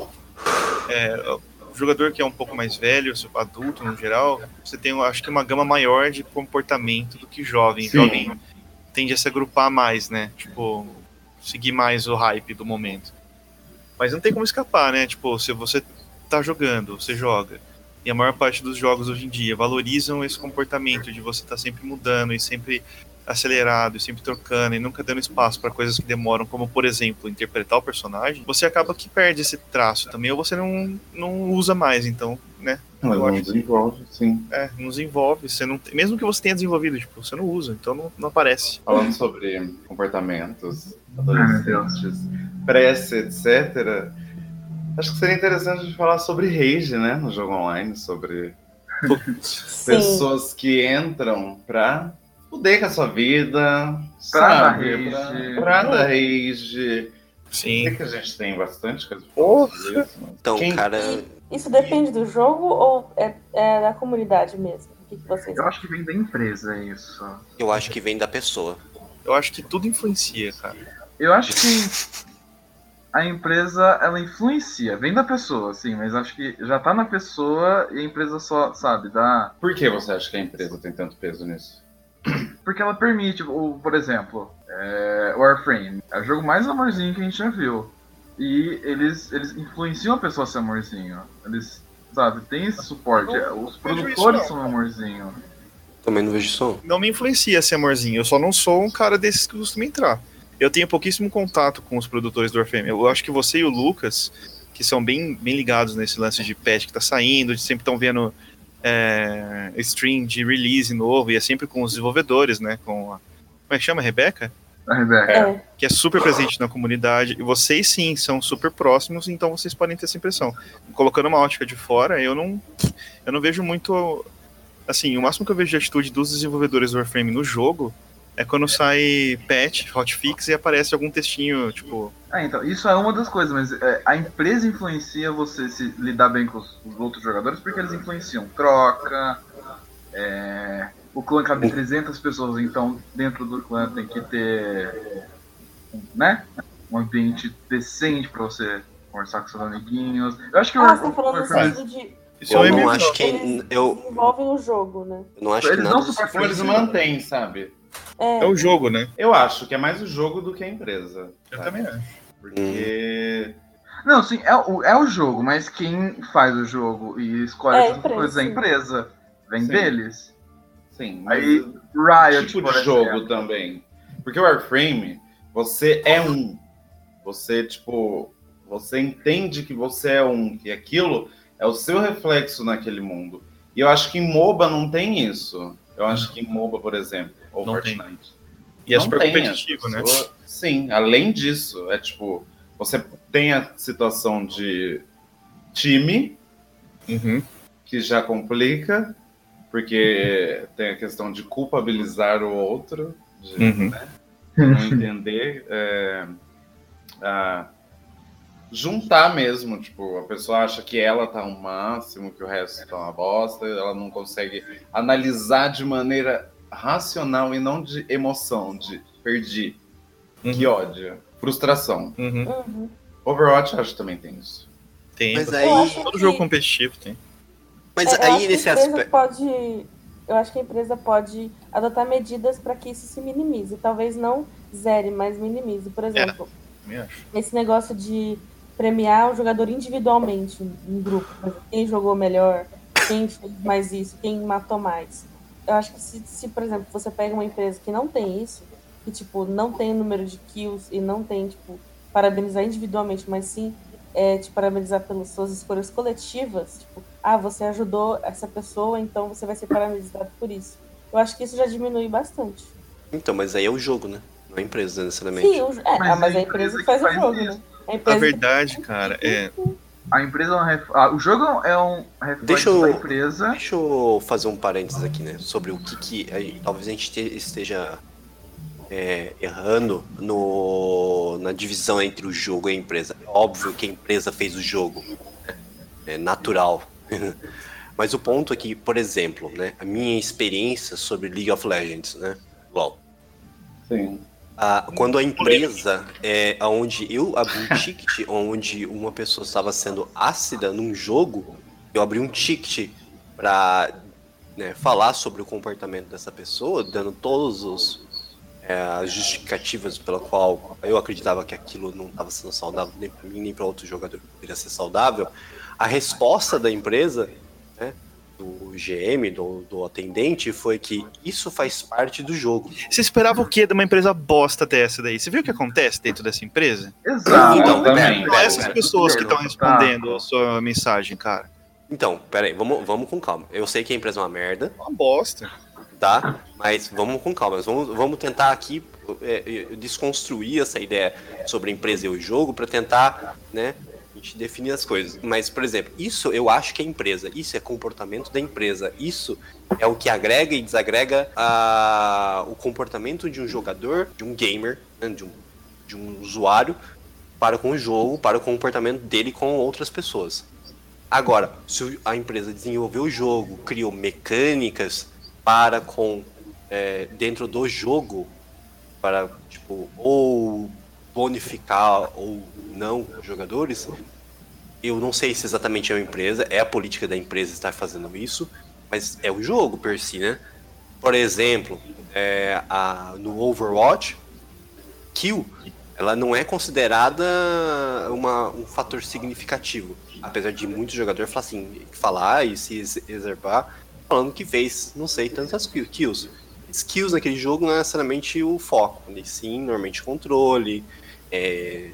é, o jogador que é um pouco mais velho, adulto no geral, você tem, eu acho que, uma gama maior de comportamento do que jovem. Sim. Jovem tende a se agrupar mais, né? Tipo, seguir mais o hype do momento. Mas não tem como escapar, né? Tipo, se você tá jogando, você joga. E a maior parte dos jogos hoje em dia valorizam esse comportamento de você estar sempre mudando e sempre acelerado e sempre trocando e nunca dando espaço para coisas que demoram, como, por exemplo, interpretar o personagem. Você acaba que perde esse traço também, ou você não, não usa mais, então, né? Mas Eu não acho que desenvolve, sim. é, não desenvolve, você não tem- mesmo que você tenha desenvolvido, tipo, você não usa, então não, não aparece. Falando sobre comportamentos Ai, meu Deus. adolescentes, prece, etcétera. Acho que seria interessante a gente falar sobre rage, né, no jogo online, sobre Sim. pessoas que entram pra fuder com a sua vida, Pra dar sabe? rage. Pra, pra dar rage. Sim. Sei que a gente tem bastante coisa pra falar sobre isso, mas Então, quem- cara, Isso depende do jogo ou é, é da comunidade mesmo? O que, que vocês Eu acho que vem da empresa isso. eu acho que vem da pessoa. Eu acho que tudo influencia, cara. Eu acho que a empresa, ela influencia, vem da pessoa, sim, mas acho que já tá na pessoa e a empresa só, sabe, dá... Por que você acha que a empresa tem tanto peso nisso? Porque ela permite, o, por exemplo, é, Warframe, é o jogo mais amorzinho que a gente já viu. E eles, eles influenciam a pessoa a ser amorzinho. Eles, sabe, tem esse suporte. Não, Os não vejo isso, produtores não. são amorzinho. Também não vejo som. Não me influencia esse amorzinho, eu só não sou um cara desses que costuma entrar. Eu tenho pouquíssimo contato com os produtores do Warframe. Eu acho que você e o Lucas, que são bem, bem ligados nesse lance de patch que tá saindo, de sempre estão vendo é, stream de release novo, e é sempre com os desenvolvedores, né? Com a, como é que chama? Rebeca? A Rebeca. É. Que é super presente na comunidade. E vocês sim são super próximos, então vocês podem ter essa impressão. Colocando uma ótica de fora, eu não, eu não vejo muito. Assim, o máximo que eu vejo de atitude dos desenvolvedores do Warframe no jogo é quando sai patch, hotfix e aparece algum textinho, tipo. Ah, então, isso é uma das coisas, mas é, a empresa influencia você se lidar bem com os, os outros jogadores porque eles influenciam troca, é, o clã cabe trezentas pessoas, então dentro do clã tem que ter, né, um ambiente decente pra você conversar com seus amiguinhos. Eu acho que Ah, o, você tá falando o, no o, sentido de Isso é Eu um não M M O. acho que eles eu, desenvolvem o jogo, né? eu não acho Eles que não nada suportam Como eles mantêm, sabe? É, É o jogo, né? Eu acho que é mais o jogo do que a empresa. Eu sabe? também acho. Porque. Não, sim, é o, é o jogo, mas quem faz o jogo e escolhe É a essas empresa, coisas é a sim. empresa. Vem Sim. deles. Sim, mas Aí, o Riot, tipo por de exemplo. jogo também. Porque o Warframe, você é um. Você, tipo. Você entende que você é um. Que aquilo é o seu reflexo naquele mundo. E eu acho que em MOBA não tem isso. Eu acho que em MOBA, por exemplo, ou Não tem. Fortnite. E é não super tem, competitivo, a né? pessoa- Sim, além disso, é tipo, você tem a situação de time, Uhum. que já complica, porque tem a questão de culpabilizar o outro, de Uhum. né, não entender, é, a- juntar mesmo, tipo, a pessoa acha que ela tá um máximo, que o resto tá uma bosta, ela não consegue analisar de maneira racional e não de emoção, de perdi, Uhum. que ódio, frustração. Uhum. uhum. Overwatch acho que também tem isso. Tem. Mas Eu aí, acho Todo que- jogo competitivo tem. mas É, eu aí acho que nesse a empresa aspecto, pode, eu acho que a empresa pode adotar medidas para que isso se minimize. Talvez não zere, mas minimize. Por exemplo, Também acho. esse negócio de premiar o jogador individualmente em grupo. Por exemplo, quem jogou melhor, quem fez mais isso, quem matou mais. Eu acho que se, se, por exemplo, você pega uma empresa que não tem isso, que, tipo, não tem o número de kills e não tem, tipo, parabenizar individualmente, mas sim é, te parabenizar pelas suas escolhas coletivas, tipo, ah, você ajudou essa pessoa, então você vai ser parabenizado por isso. Eu acho que isso já diminui bastante. então, mas aí é o jogo, né? Não é a empresa necessariamente. Sim, o, é, Mas ah, mas é a a empresa empresa que faz, que o faz jogo, isso. né? A A empresa verdade, cara, é. A empresa é um ref... ah, o jogo é um reflexo Deixa eu- da empresa. Deixa eu fazer um parênteses aqui, né? Sobre o que que... aí, talvez a gente te- esteja é, errando no, na divisão entre o jogo e a empresa. É óbvio que a empresa fez o jogo. Né? É natural. Mas o ponto é que, por exemplo, né? A minha experiência sobre League of Legends, né? LoL. Sim. Ah, quando a empresa é onde eu abri um ticket, onde uma pessoa estava sendo ácida num jogo, eu abri um ticket para falar sobre o comportamento dessa pessoa, dando todos os é, as justificativas pela qual eu acreditava que aquilo não estava sendo saudável nem para mim nem para outro jogador que poderia ser saudável. A resposta da empresa, né, do G M, do, do atendente, foi que isso faz parte do jogo. Você esperava o quê de uma empresa bosta dessa daí? Você viu o que acontece dentro dessa empresa? Exato. Então, também. pera, São pera, essas pera. pessoas que estão Tá. respondendo a sua mensagem, cara. Então, pera aí, vamos, vamos com calma. Eu sei que a empresa é uma merda, Uma bosta. tá? Mas vamos com calma. Vamos, vamos tentar aqui é, é, desconstruir essa ideia sobre a empresa e o jogo para tentar, né, a gente definir as coisas. Mas, por exemplo, isso eu acho que é empresa. Isso é comportamento da empresa. Isso é o que agrega e desagrega a, o comportamento de um jogador, de um gamer, né, de, um, de um usuário para com o jogo, para o comportamento dele com outras pessoas. Agora, se a empresa desenvolveu o jogo, criou mecânicas para com é, dentro do jogo para tipo ou bonificar ou não os jogadores, eu não sei se exatamente é uma empresa, é a política da empresa estar fazendo isso, mas é o jogo per si, né? Por exemplo, é, a, no Overwatch, kill, ela não é considerada uma, um fator significativo, apesar de muitos jogadores falar assim, falar e se exervar falando que fez, não sei, tantas kills. Skills naquele jogo não é necessariamente o foco, e sim, normalmente controle, é,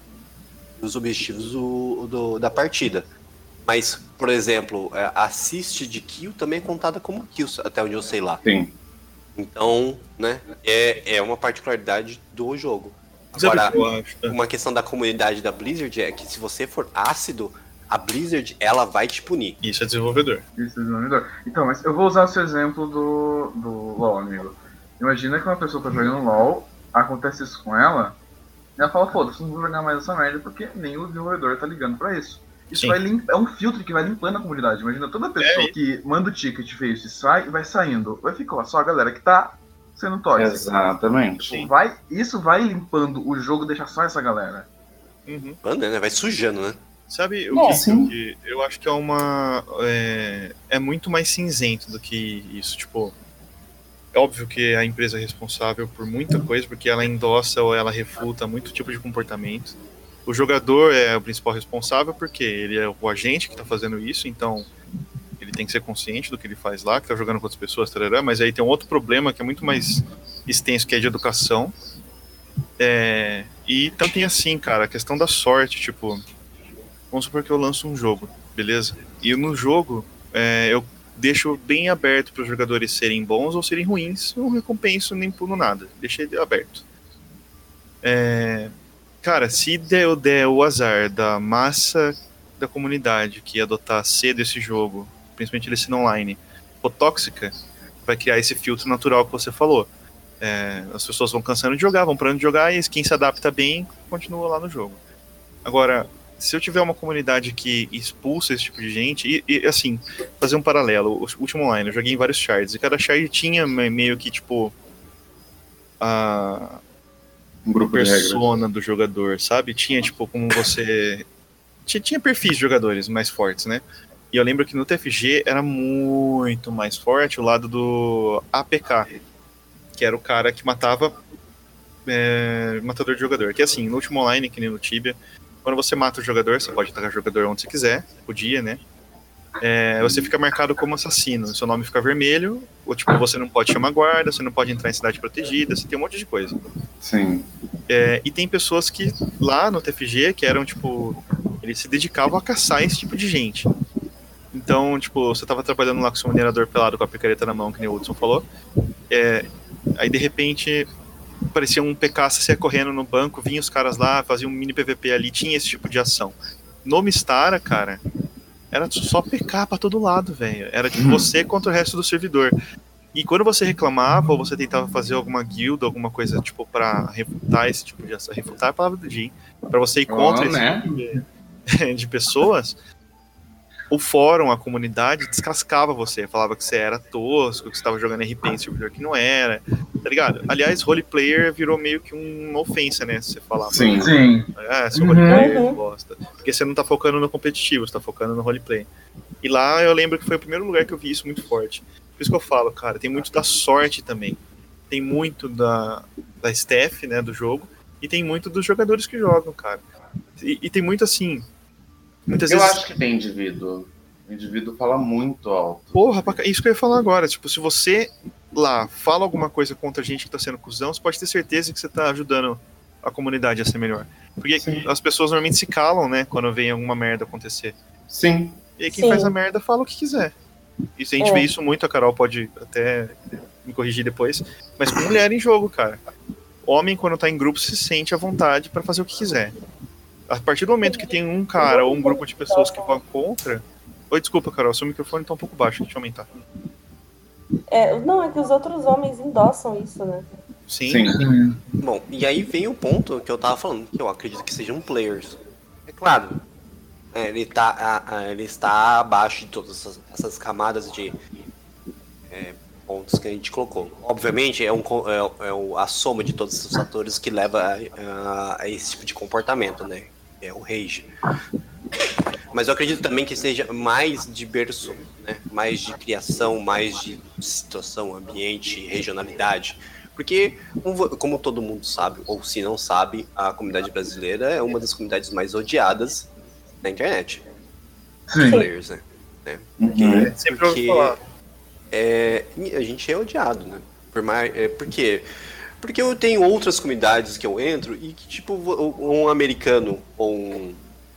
os objetivos do, do, da partida. Mas, por exemplo, a assist de kill também é contada como kills, até onde eu sei lá. Sim. Então, né, é, é uma particularidade do jogo. Sabe o Agora, que eu acho? uma questão da comunidade da Blizzard é que se você for ácido, a Blizzard, ela vai te punir. Isso é desenvolvedor. Isso é desenvolvedor. Então, mas eu vou usar o seu exemplo do, do LoL, amigo. Imagina que uma pessoa tá jogando LoL, acontece isso com ela, e ela fala, foda-se, não vou jogar mais essa merda porque nem o desenvolvedor tá ligando pra isso. Isso Sim. vai limp... é um filtro que vai limpando a comunidade. Imagina toda pessoa É. que manda o ticket, fez e sai e vai saindo. Vai ficar só a galera que tá sendo tóxica. Exatamente. Sim. Vai, isso vai limpando o jogo, deixar só essa galera. Uhum. Mano, né, vai sujando, né? Sabe o É, que, sim. que eu acho que é uma. É, é muito mais cinzento do que isso. Tipo, é óbvio que a empresa é responsável por muita coisa, porque ela endossa ou ela refuta muito tipo de comportamento. O jogador é o principal responsável, porque ele é o agente que está fazendo isso, então ele tem que ser consciente do que ele faz lá, que está jogando com outras pessoas, tarará, mas aí tem um outro problema que é muito mais extenso, que é de educação. É, e também assim, cara, a questão da sorte, tipo. Vamos supor que eu lanço um jogo, beleza? E no jogo, é, eu deixo bem aberto para os jogadores serem bons ou serem ruins. Eu não recompenso nem pulo nada. Deixei aberto. É, cara, se der, eu der o azar da massa da comunidade que adotar cedo esse jogo, principalmente ele sendo online, for tóxica, vai criar esse filtro natural que você falou. É, as pessoas vão cansando de jogar, vão parando de jogar, e quem se adapta bem continua lá no jogo. Agora, se eu tiver uma comunidade que expulsa esse tipo de gente, e, e assim, fazer um paralelo, o último online, eu joguei em vários shards, e cada shard tinha meio que, tipo, a Um grupo de regras. persona do jogador, sabe? Tinha, tipo, como você... Tinha, tinha perfis de jogadores mais fortes, né? E eu lembro que no T F G era muito mais forte o lado do A P K, que era o cara que matava é, matador de jogador. Que assim, no último online, que nem no Tibia, quando você mata o jogador, você pode atacar o jogador onde você quiser, podia, né? É, você fica marcado como assassino, seu nome fica vermelho, ou tipo, você não pode chamar guarda, você não pode entrar em cidade protegida, você tem um monte de coisa. Sim. É, e tem pessoas que lá no T F G, que eram tipo, eles se dedicavam a caçar esse tipo de gente. Então, tipo, você tava trabalhando lá com seu minerador pelado com a picareta na mão, que nem o Hudson falou, é, aí de repente parecia um P K C correndo no banco, vinha os caras lá, fazia um mini P V P ali, tinha esse tipo de ação. no Mistara, cara, era só P K pra todo lado, velho. Era tipo você contra o resto do servidor. E quando você reclamava ou você tentava fazer alguma guilda, alguma coisa tipo pra refutar esse tipo de ação, refutar é a palavra do Jim, pra você ir contra Oh, esse né? tipo de, de pessoas, o fórum, a comunidade descascava você, falava que você era tosco, que você tava jogando R P em servidor que não era, tá ligado? Aliás, roleplayer virou meio que uma ofensa, né? Se você falar. Sim. Sim. Ah, sou Uhum. roleplayer, Uhum. bosta. Porque você não tá focando no competitivo, você tá focando no roleplay. E lá eu lembro que foi o primeiro lugar que eu vi isso muito forte. Por isso que eu falo, cara, tem muito da sorte também. Tem muito da, da staff, né, do jogo, e tem muito dos jogadores que jogam, cara. E, e tem muito assim. Muitas Eu vezes. acho que tem indivíduo. O indivíduo fala muito alto. Porra, pra... isso que eu ia falar agora. Tipo, se você lá fala alguma coisa contra a gente que tá sendo cuzão, você pode ter certeza que você tá ajudando a comunidade a ser melhor. Porque Sim. as pessoas normalmente se calam, né, quando vem alguma merda acontecer. Sim. E aí quem Sim. faz a merda fala o que quiser. Isso a gente É. vê isso muito, a Carol pode até me corrigir depois, mas com mulher em jogo, cara. Homem, quando tá em grupo, se sente à vontade pra fazer o que quiser. A partir do momento que tem um cara ou um grupo de pessoas que vão contra... Oi, desculpa, Carol, seu microfone tá um pouco baixo, deixa eu aumentar. É, não, é que os outros homens endossam isso, né? Sim. Sim. Bom, e aí vem o ponto que eu tava falando, que eu acredito que sejam players. É claro, é, ele, tá, a- a- ele está abaixo de todas essas, essas camadas de é, pontos que a gente colocou. Obviamente, é, um, co- é, é o- a soma de todos esses fatores que leva a, a- a esse tipo de comportamento, né? É o rage. Mas eu acredito também que seja mais de berço, né? Mais de criação, mais de situação, ambiente, regionalidade. Porque, como- como todo mundo sabe, ou se não sabe, a comunidade brasileira é uma das comunidades mais odiadas na internet. Sim. Players, né? né? Uhum. Sempre ouvi Porque falar. é, a gente é odiado, né? Por mais, é, por quê? Porque eu tenho outras comunidades que eu entro e que, tipo, um americano ou um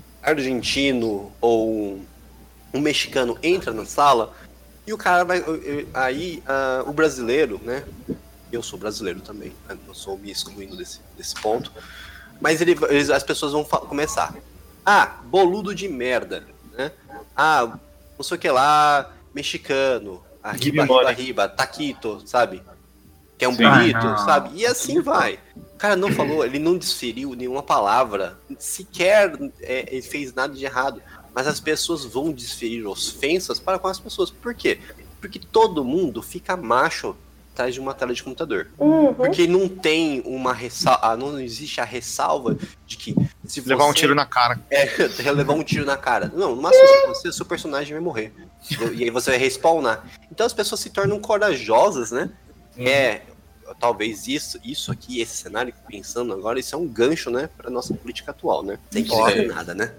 argentino ou um, um mexicano entra na sala e o cara vai. Aí ah, o brasileiro, né? Eu sou brasileiro também, né? Não sou me excluindo desse, desse ponto. Mas ele, eles- as pessoas vão fa- começar. Ah, boludo de merda, né? Ah, não sei o que lá, mexicano, arriba, Give arriba, money. arriba, taquito, sabe? Que é um Sim. bonito, Ah, não. sabe? E assim vai. O cara não falou, ele não desferiu nenhuma palavra, sequer é, ele fez nada de errado. Mas as pessoas vão desferir ofensas para com as pessoas. Por quê? Porque todo mundo fica macho atrás de uma tela de computador. Uhum. Porque não tem uma ressalva, não existe a ressalva de que se você Levar um tiro na cara. é, levar um tiro na cara. Não, no máximo você, seu personagem vai morrer. E aí você vai respawnar. Então as pessoas se tornam corajosas, né? É, talvez isso, isso aqui, esse cenário, pensando agora, isso é um gancho, né, pra nossa política atual, né? Sem dizer nada, né?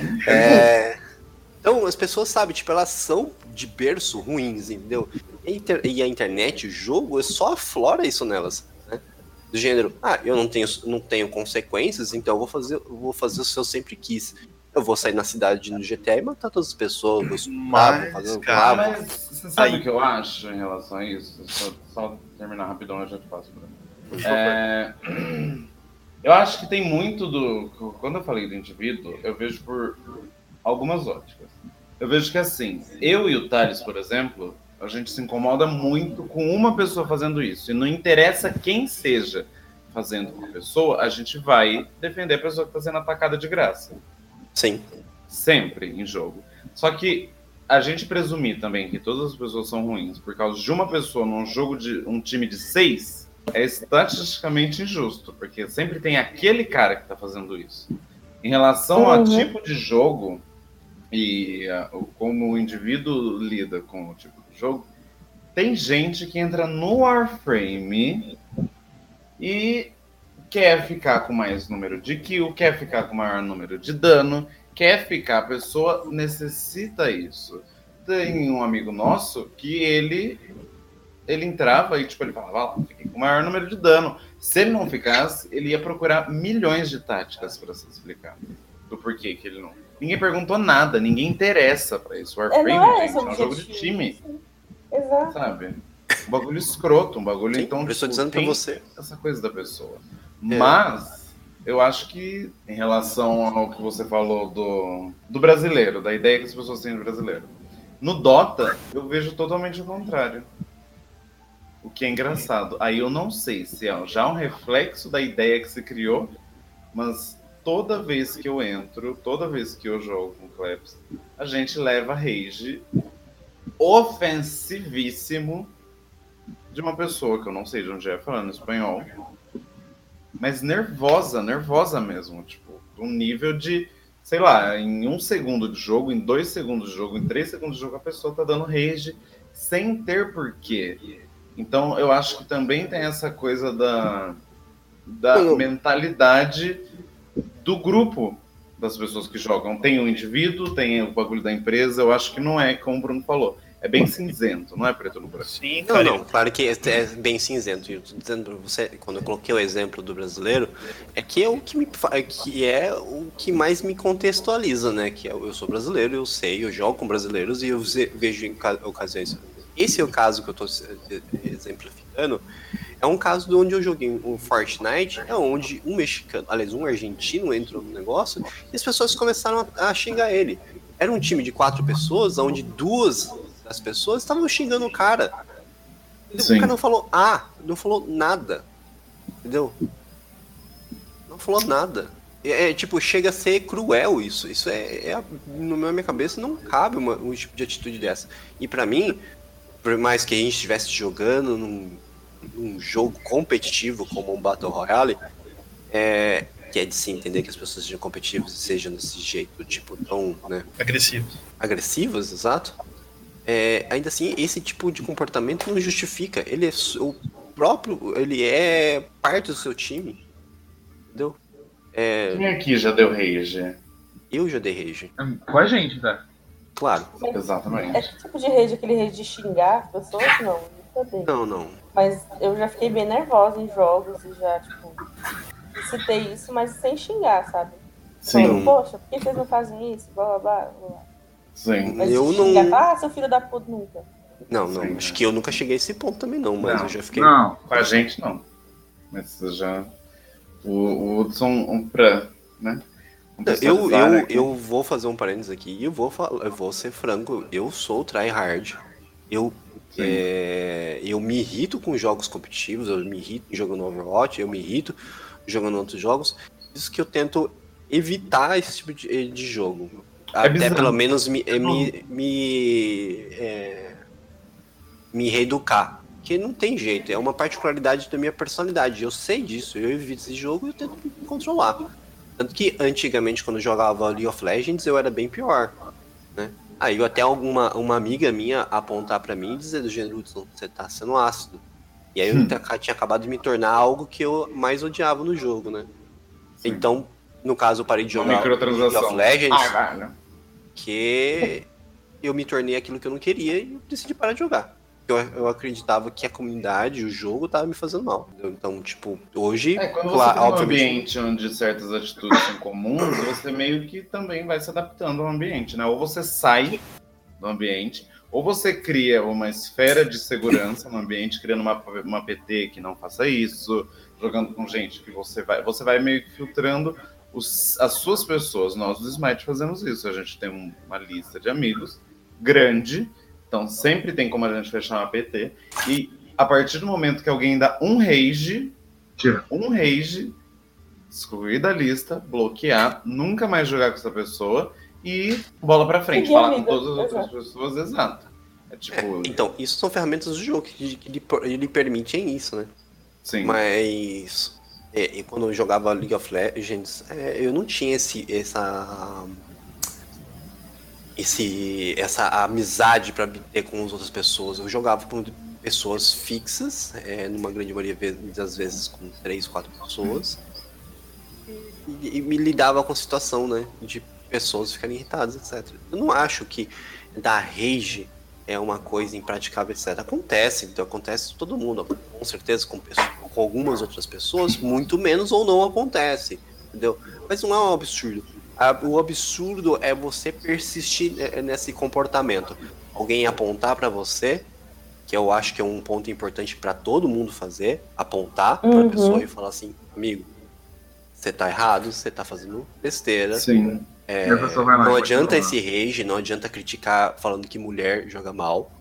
É, então as pessoas, sabe, tipo, elas são de berço ruins, entendeu? E a inter- e a internet, o jogo, só aflora isso nelas, né? Do gênero, ah, eu não tenho, não tenho consequências, então eu vou fazer, eu vou fazer o que eu sempre quis. Eu vou sair na cidade no G T A e matar todas as pessoas, vou estudar, vou Mas, fazer um cara, rabo. Mas você sabe Aí- o que eu acho em relação a isso? Só, só terminar rapidão, eu já te passo. Bruno. Por favor. É, eu acho que tem muito do. Quando eu falei do indivíduo, eu vejo por algumas óticas. Eu vejo que assim, eu e o Thales, por exemplo, a gente se incomoda muito com uma pessoa fazendo isso. E não interessa quem seja fazendo com a pessoa, a gente vai defender a pessoa que está sendo atacada de graça. Sim. Sempre em jogo. Só que a gente presumir também que todas as pessoas são ruins por causa de uma pessoa num jogo de um time de seis é estatisticamente injusto, porque sempre tem aquele cara que tá fazendo isso. Em relação ao Uhum. tipo de jogo e uh, como o indivíduo lida com o tipo de jogo, tem gente que entra no Warframe e quer ficar com mais número de kill, quer ficar com maior número de dano, quer ficar, a pessoa necessita isso. Tem um amigo nosso que ele ele entrava e tipo, ele falava, lá, fiquei com o maior número de dano. Se ele não ficasse, ele ia procurar milhões de táticas para se explicar do porquê que ele não... Ninguém perguntou nada, ninguém interessa pra isso. O É, Warframe, não é gente, esse é o um jogo de objetivo. time, Exato. sabe? Um bagulho escroto, um bagulho, Sim, então... eu estou tipo, dizendo pra tem você. essa coisa da pessoa. É. Mas eu acho que em relação ao que você falou do, do brasileiro, da ideia que as pessoas têm do brasileiro, no Dota eu vejo totalmente o contrário. O que é engraçado. Aí eu não sei se é já um reflexo da ideia que se criou, mas toda vez que eu entro, toda vez que eu jogo com Klebs, a gente leva rage ofensivíssimo de uma pessoa que eu não sei de onde é, falando espanhol, mas nervosa, nervosa mesmo, tipo, um nível de, sei lá, em um segundo de jogo, em dois segundos de jogo, em três segundos de jogo, a pessoa tá dando rage sem ter porquê. Então, eu acho que também tem essa coisa da, da Eu- mentalidade do grupo das pessoas que jogam. Tem o indivíduo, tem o bagulho da empresa. Eu acho que não é como o Bruno falou. É bem cinzento, não é preto no branco. Sim, Não, cara. não, claro que é, é bem cinzento. Eu tô dizendo pra você, quando eu coloquei o exemplo do brasileiro, é que é o que, me, fa- que é o que mais me contextualiza, né? Que eu, eu sou brasileiro, eu sei, eu jogo com brasileiros e eu ze- vejo em ca- ocasiões. Esse é o caso que eu tô eh, exemplificando. É um caso de onde eu joguei um Fortnite, é onde um mexicano, aliás, um argentino entrou no negócio e as pessoas começaram a, a xingar ele. Era um time de quatro pessoas, onde duas das pessoas estavam xingando o cara. Sim. O cara não falou ah, não falou nada. Entendeu? Não falou nada. É, é, tipo, chega a ser cruel isso. Isso é, é no na minha cabeça não cabe uma, um tipo de atitude dessa. E pra mim, por mais que a gente estivesse jogando num, num jogo competitivo como um Battle Royale, é, que é de se entender que as pessoas sejam competitivas e sejam desse jeito, tipo, tão, né, Agressivo. agressivas, exato. É, ainda assim, esse tipo de comportamento não justifica. Ele é su- o próprio, ele é parte do seu time, entendeu? É, Quem aqui já deu rage? eu já dei rage, Com a gente, tá? claro. Exatamente. É que tipo de rage, aquele rage de xingar as pessoas? Não, nunca dei. Não, não. Mas eu já fiquei bem nervosa em jogos e já, tipo, citei isso, mas sem xingar, sabe? Falando, Sim, poxa, por que vocês não fazem isso? Blá, blá, blá, blá. sim. Mas Eu xingar, não. ah, seu filho da puta, nunca. Não, não. Sim, Acho né? que eu nunca cheguei a esse ponto também, não, mas Não. eu já fiquei. Não. Com a gente, não. Mas você já... O, o Hudson, um pra, né? Eu, Contextualizar eu, aqui. eu vou fazer um parênteses aqui e eu vou, falar, eu vou ser franco, eu sou tryhard. Eu, Sim. é, eu me irrito com jogos competitivos, eu me irrito jogando Overwatch, eu me irrito jogando outros jogos. Isso que eu tento evitar esse tipo de, de jogo. Até bizarro. pelo menos me, eh, me, me, é, me reeducar. Porque não tem jeito, é uma particularidade da minha personalidade. Eu sei disso, eu evito esse jogo e eu tento me controlar. Tanto que antigamente, quando eu jogava League of Legends, eu era bem pior, né? Aí eu até alguma uma amiga minha apontar pra mim e dizer do gênero, Hudson, você tá sendo ácido. E aí eu Hum. ta- tinha acabado de me tornar algo que eu mais odiava no jogo, né? Sim. Então, no caso, eu parei de Uma jogar League microtransação. of Legends, Ah, velho. que eu me tornei aquilo que eu não queria e eu decidi parar de jogar. Eu, eu acreditava que a comunidade, o jogo, tava me fazendo mal. Entendeu? Então, tipo, hoje, É, quando você claro, tá num obviamente, ambiente onde certas atitudes são comuns, você meio que também vai se adaptando ao ambiente, né? Ou você sai do ambiente, ou você cria uma esfera de segurança no ambiente, criando uma, uma P T que não faça isso, jogando com gente que você vai... Você vai meio que filtrando os, as suas pessoas. Nós do Smite fazemos isso. A gente tem um- uma lista de amigos grande, então sempre tem como a gente fechar uma P T, e a partir do momento que alguém dá um rage... Tira. um rage, excluir da lista, bloquear, nunca mais jogar com essa pessoa e bola pra frente, Seguir a falar com vida, todas as outras exato. pessoas, exato. É tipo, então, isso são ferramentas do jogo que, que lhe, lhe permitem isso, né? sim, Mas é, e quando eu jogava League of Legends, é, eu não tinha esse, essa, esse, essa amizade pra ter com as outras pessoas. Eu jogava com pessoas fixas, é, numa grande maioria das vezes com três, quatro pessoas, e, e me lidava com a situação, né, de pessoas ficarem irritadas, etcétera. Eu não acho que dar rage é uma coisa impraticável, etcétera. Acontece, então acontece com todo mundo, com certeza com, pessoas, com algumas outras pessoas, muito menos ou não acontece, entendeu? Mas não é um absurdo. O absurdo é você persistir nesse comportamento. Alguém apontar pra você, que eu acho que é um ponto importante pra todo mundo fazer, apontar pra Uhum. pessoa e falar assim, amigo, você tá errado, você tá fazendo besteira. Sim. É, E a pessoa vai lá não e adianta continua. esse rage, não adianta criticar falando que mulher joga mal.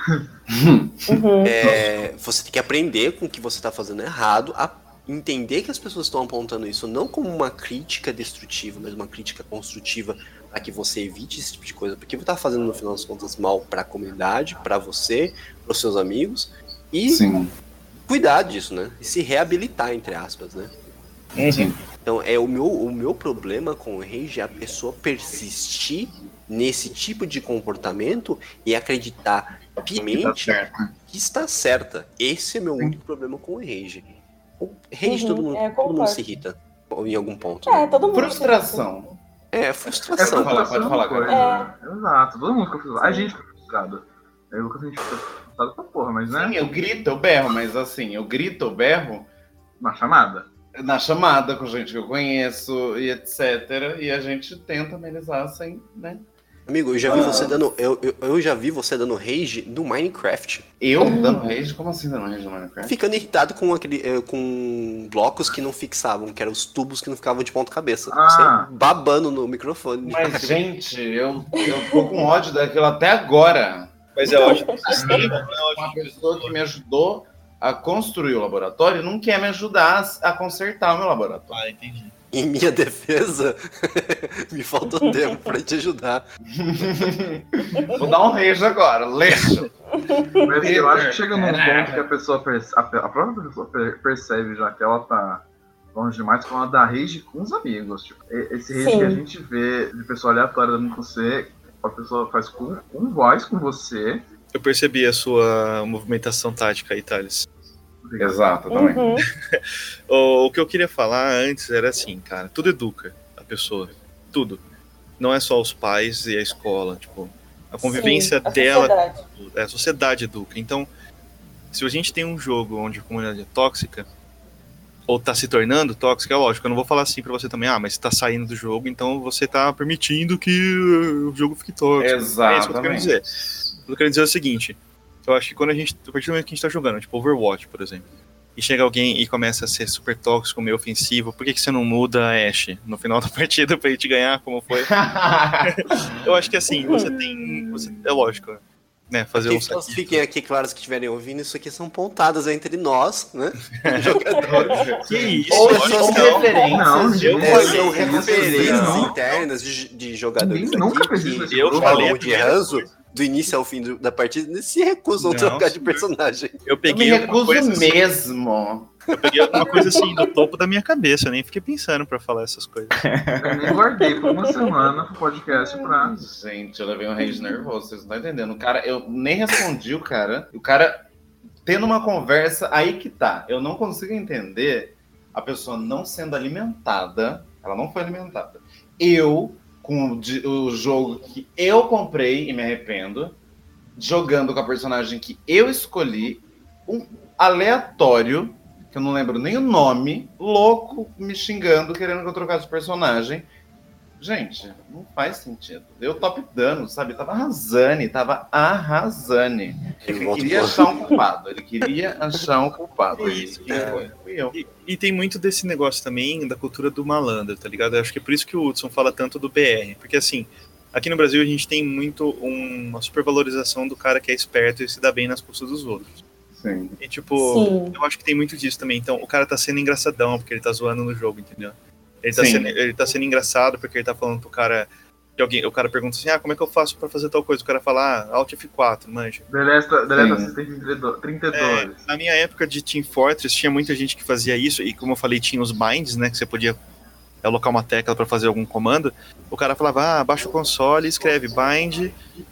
Uhum. É, você tem que aprender com o que você tá fazendo errado, a entender que as pessoas estão apontando isso não como uma crítica destrutiva, mas uma crítica construtiva para que você evite esse tipo de coisa, porque você tá fazendo no final das contas mal para a comunidade, para você, para os seus amigos, e Sim. cuidar disso, né? E se reabilitar, entre aspas, né? Sim. Então, é o meu, o meu problema com o rage é a pessoa persistir nesse tipo de comportamento e acreditar Tá piamente certo. que está certa. Esse é meu único problema com o rage. O rage Uhum, todo, mundo, é, todo mundo concordo. se irrita em algum ponto. É, né? todo mundo. Frustração. É, É frustração. falar, frustração pode falar, coisa. cara. Exato, todo mundo fica frustrado. A gente fica frustrado. Aí o Lucas a gente fica frustrado pra porra, mas né? Sim, eu grito, eu berro, mas assim, eu grito, eu berro Na chamada. na chamada com gente que eu conheço e etcétera. E a gente tenta amenizar sem, né? Amigo, eu já vi Ah. você dando. Eu, eu, eu já vi você dando rage no Minecraft. Eu dando rage? Como assim dando rage no Minecraft? Ficando irritado com aquele. eh, com blocos que não fixavam, que eram os tubos que não ficavam de ponta cabeça. Ah. Você babando no microfone. Mas, gente, eu, eu tô com ódio daquilo até agora. Mas é ótimo do sistema, não é Uma ótimo. pessoa que me ajudou a construir o laboratório não quer me ajudar a consertar o meu laboratório. Ah, entendi. Em minha defesa, me faltou tempo pra te ajudar. Vou dar um rage agora, leixo. Mas eu acho que chega num ponto que a pessoa perce- a, a própria pessoa per- percebe já que ela tá longe demais quando ela dá rage com os amigos. Tipo, e- esse rage Sim. que a gente vê de pessoa aleatória dando com você, a pessoa faz com, com voz com você. Eu percebi a sua movimentação tática aí, Thales. Exato, também. Uhum. O, o que eu queria falar antes era assim, cara, tudo educa a pessoa. Tudo. Não é só os pais e a escola, tipo, a convivência Sim, a dela, sociedade. é, a sociedade educa. Então, se a gente tem um jogo onde a comunidade é tóxica, ou tá se tornando tóxica, é lógico, eu não vou falar assim pra você também, ah, mas você tá saindo do jogo, então você tá permitindo que o jogo fique tóxico. É isso que eu quero Exatamente. dizer. O que eu quero dizer é o seguinte, eu acho que quando a gente, a partir do momento que a gente tá jogando, tipo Overwatch, por exemplo, e chega alguém e começa a ser super tóxico, meio ofensivo, por que, que você não muda a Ashe no final da partida pra gente ganhar, como foi? Eu acho que assim, você tem, você, é lógico, né, fazer um Que todos fiquem aqui claros que estiverem ouvindo, isso aqui são pontadas entre nós, né? Jogadores. Que isso, Ou olha são só. referências Não, de gente, É, coisas. são Isso, referências não. internas de, de jogadores Ninguém nunca aqui fez isso que nesse Eu jogo. falei a jogam de primeira ranço do início ao fim do- da partida se recusam a Não, trocar de senhor. personagem. Eu Eu me peguei alguma recuso coisa assim, mesmo. eu peguei alguma coisa assim do topo da minha cabeça, eu nem fiquei pensando pra falar essas coisas. Eu nem guardei por uma semana pro podcast pra. Gente, eu levei um rage nervoso, vocês não estão entendendo. O cara, eu nem respondi o cara. O cara tendo uma conversa, aí que tá. Eu não consigo entender a pessoa não sendo alimentada. Ela não foi alimentada. Eu, com o, di- o jogo que eu comprei e me arrependo, jogando com a personagem que eu escolhi, um aleatório, que eu não lembro nem o nome, louco, me xingando, querendo que eu trocasse de personagem. Gente, não faz sentido. Deu top dano, sabe? Tava arrasane, tava arrasane. Ele Ele volta queria pro- achar um culpado. Ele queria achar um culpado. É E isso, quem cara. foi? Fui eu. E, e tem muito desse negócio também da cultura do malandro, tá ligado? Eu acho que é por isso que o Hudson fala tanto do B R. Porque assim, aqui no Brasil a gente tem muito um- uma supervalorização do cara que é esperto e se dá bem nas custas dos outros. Sim. E tipo, Sim. eu acho que tem muito disso também. Então, o cara tá sendo engraçadão porque ele tá zoando no jogo, entendeu? Ele tá, Sim. sendo, ele tá sendo engraçado porque ele tá falando pro cara. Que alguém, o cara pergunta assim: ah, como é que eu faço pra fazer tal coisa? O cara fala: ah, Alt F quatro, manja. Deleta, deleta Sim. assistente de trinta e É, dois. na minha época de Team Fortress, tinha muita gente que fazia isso, e como eu falei, tinha os binds, né? Que você podia alocar uma tecla pra fazer algum comando. O cara falava: ah, baixa o console e escreve bind,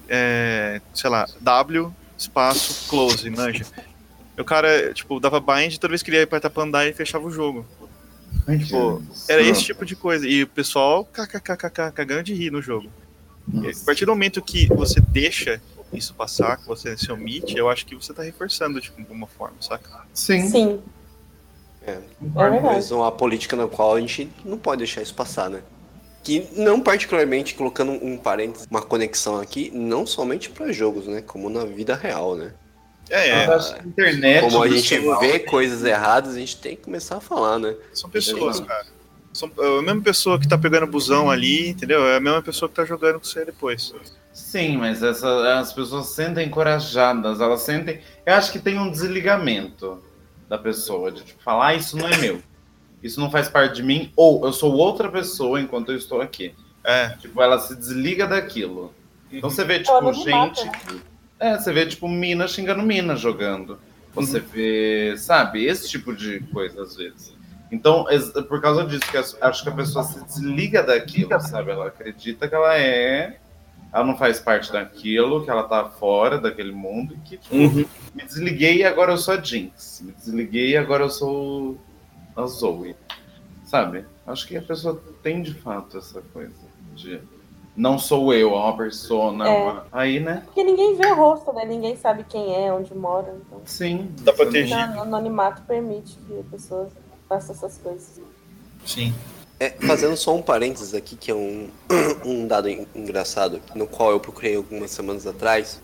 é, sei lá, W, espaço, close, manja. O cara, tipo, dava bind, toda vez que ele ia apertar pra andar, ele fechava o jogo. Tipo, era esse tipo de coisa. E o pessoal kkkk, cagando de rir no jogo. E a partir do momento que você deixa isso passar, que você se omite, eu acho que você tá reforçando de alguma forma, saca? Sim. Sim. É, É verdade. mas uma política na qual a gente não pode deixar isso passar, né? Que não particularmente, colocando um parênteses, uma conexão aqui, não somente para jogos, né? Como na vida real, né? É, é, Eu acho que a internet. Como a do gente celular- vê coisas erradas, a gente tem que começar a falar, né? são pessoas, cara. São é a mesma pessoa que tá pegando busão ali, entendeu? É a mesma pessoa que tá jogando com você depois. Sim, mas essa, as pessoas se sentem encorajadas, elas sentem. Eu acho que tem um desligamento da pessoa, de tipo, falar, ah, isso não é meu. Isso não faz parte de mim, ou eu sou outra pessoa enquanto eu estou aqui. É. Tipo, ela se desliga daquilo. Então você vê, Ela tipo, não gente. mata, né? É, você vê, tipo, mina xingando mina jogando. Você Uhum. vê, sabe, esse tipo de coisa às vezes. Então, é por causa disso que eu acho que a pessoa se desliga daquilo, sabe? Ela acredita que ela é. Ela não faz parte daquilo, que ela tá fora daquele mundo, e que, tipo, Uhum. me desliguei e agora eu sou a Jinx. Me desliguei e agora eu sou a Zoe. Sabe? Acho que a pessoa tem de fato essa coisa de não sou eu, é uma persona. É. Uma... Aí, né? Porque ninguém vê o rosto, né? Ninguém sabe quem é, onde mora. Então, Sim. Tá você protegido. não- o anonimato permite que a pessoa faça essas coisas. Sim. É, fazendo só um parênteses aqui, que é um, um dado en- engraçado, no qual eu procurei algumas semanas atrás,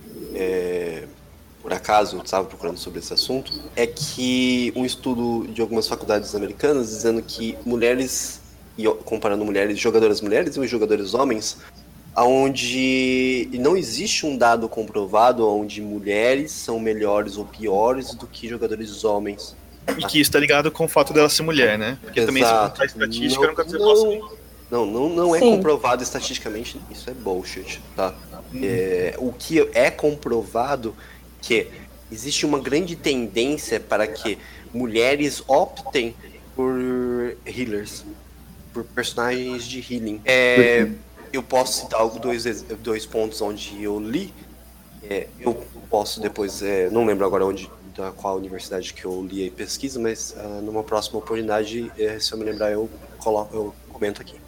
é, por acaso eu estava procurando sobre esse assunto, é que um estudo de algumas faculdades americanas dizendo que mulheres, e ó, comparando mulheres, jogadoras mulheres e jogadores homens, onde não existe um dado comprovado onde mulheres são melhores ou piores do que jogadores homens. E que isso tá ligado com o fato dela ser mulher, né? Porque também se Exato. contar estatística, Não- nunca dizer não- posso. Não, não, não é Sim. comprovado estatisticamente, isso é bullshit, tá? É, o que é comprovado que existe uma grande tendência para que mulheres optem por healers, por personagens de healing. É, eu posso citar algo- dois, ex- dois pontos onde eu li. É, eu posso depois, é, não lembro agora onde, da qual universidade que eu li a pesquisa, mas ah, numa próxima oportunidade, é, se eu me lembrar, eu coloco, eu comento aqui.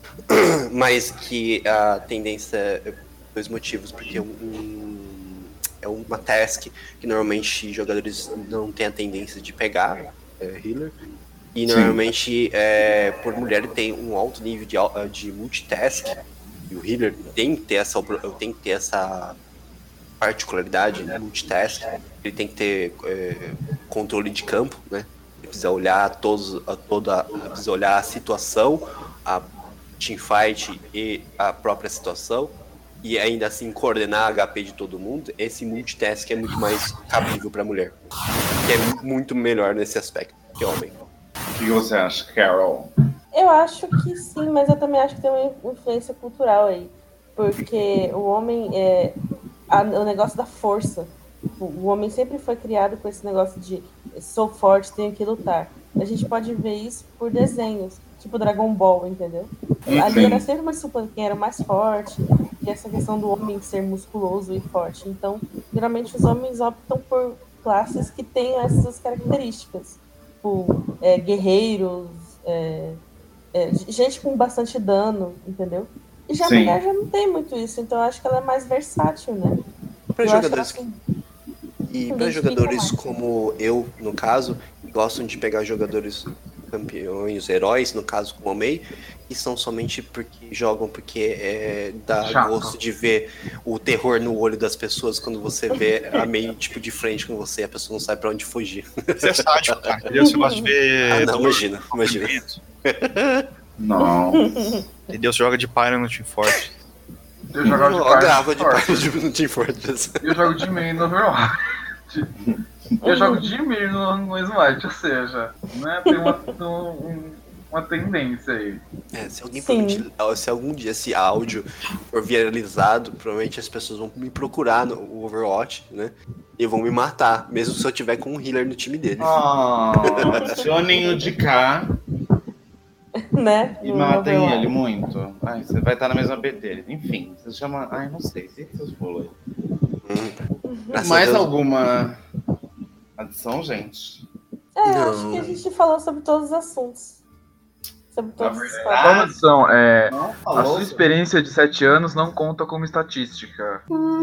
Mas que a tendência é dois motivos, porque um, é uma task que normalmente jogadores não têm a tendência de pegar, é, healer, e Sim. normalmente é, por mulher tem um alto nível de, al- de multitask, e o healer tem que ter essa, opor- tem que ter essa particularidade, né, multitask, ele tem que ter é, controle de campo, né? Ele precisa olhar todos, a toda, precisa olhar a situação, a teamfight e a própria situação, e ainda assim coordenar a H P de todo mundo. Esse multitask é muito mais cabível para mulher, que é muito melhor nesse aspecto que homem. O que você acha, Carol? Eu acho que sim, mas eu também acho que tem uma influência cultural aí. Porque o homem é. a- o negócio da força. O, o homem sempre foi criado com esse negócio de sou forte, tenho que lutar. A gente pode ver isso por desenhos, tipo Dragon Ball, entendeu? Ali era sempre uma disputa quem era o mais forte, e essa questão do homem ser musculoso e forte. Então, geralmente os homens optam por classes que têm essas características. Tipo, é, guerreiros, é, é, gente com bastante dano, entendeu? E já a Sim. mulher já não tem muito isso, então eu acho que ela é mais versátil, né? Para Eu acho que jogadores ela se E para identifica jogadores mais. como eu, no caso, que gostam de pegar jogadores campeões, heróis, no caso como a Mei, e são somente porque jogam porque é, dá Chato. gosto de ver o terror no olho das pessoas quando você vê a Mei tipo de frente com você e a pessoa não sabe pra onde fugir. Você é sádico, cara. Entendeu? Você gosta de ver. Ah, não, dor, imagina, imagina. sofrimento. Não. Entendeu? Você joga de Pyro no Team Fortress. Eu jogava de Ó, par grava de Fortress. parte de Team Fortress. Eu jogo de main no Overwatch. Eu jogo de mir no, no Smite, ou seja, né, tem uma, um- uma tendência aí. É, se, alguém Sim. provavelmente- se algum dia esse áudio for viralizado, provavelmente as pessoas vão me procurar no Overwatch, né? E vão me matar, mesmo se eu tiver com um healer no time dele. Ah, Sioninho de cá né? e no matem Overwatch. ele muito. Ai, você vai estar na mesma B dele. Enfim, você chama. Ai, não sei. Tem seus bolos aí. Graças Mais a Deus. alguma adição, gente? É, eu acho Não. que a gente falou sobre todos os assuntos. Sobre todos os verdade. fatos. Só uma adição, é, Não a falou? sua experiência de sete anos não conta como estatística.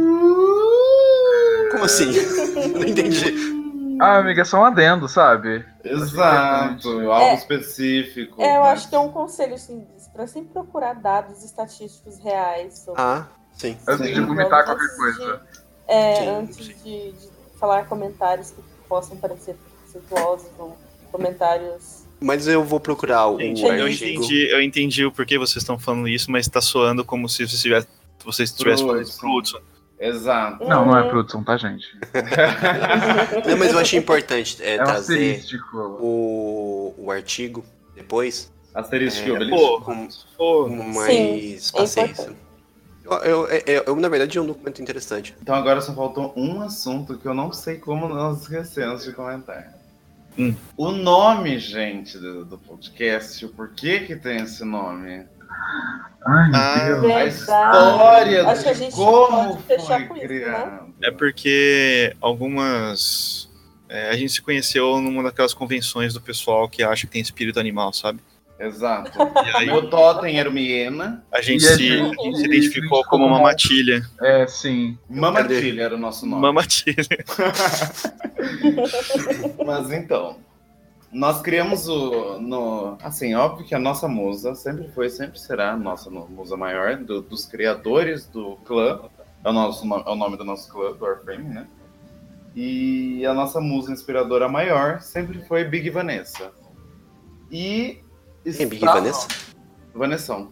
Como assim? Não entendi. Ah, amiga, é só um adendo, sabe? Exato, algo É. específico. É, eu mas- acho que é um conselho, assim, para sempre procurar dados estatísticos reais sobre. Ah, sim. Antes Sim. de vomitar Antes qualquer de- coisa. É, Sim, antes sim. de, de falar comentários que possam parecer preconceituosos ou comentários Mas eu vou procurar o Gente, eu artigo. entendi, eu entendi o porquê vocês estão falando isso, mas tá soando como se você estivesse, vocês estivessem falando isso pro Hudson. Exato. Não, não é pro Hudson, tá, gente? Não, mas eu achei importante é, É um trazer asterístico. o, o artigo depois Asterístico e É, obelisco. Pô, com, pô, com mais Sim, é paciência. Eu, eu, eu, eu, na verdade, é um documento interessante. Então agora só faltou um assunto que eu não sei como nós esquecemos de comentar. Hum. O nome, gente, do, do podcast, o porquê que tem esse nome. Ai, meu Ah, Deus. A Verdade. história Acho que a de gente como pode fechar foi com isso, criado. é porque algumas. é, a gente se conheceu numa daquelas convenções do pessoal que acha que tem espírito animal, sabe? Exato. E aí Meu totem era o Miena, a gente E a se, gente- se identificou como uma matilha. É, sim. Mamatilha era o nosso nome. Uma matilha. Mas então, nós criamos o. No, assim, óbvio que a nossa musa sempre foi, sempre será a nossa no- musa maior, do- dos criadores do clã. É o, nosso, no- é o nome do nosso clã, do Warframe, né? E a nossa musa inspiradora maior sempre foi Big Vanessa. E. Quem é Big está- Vanessa? Vanessão.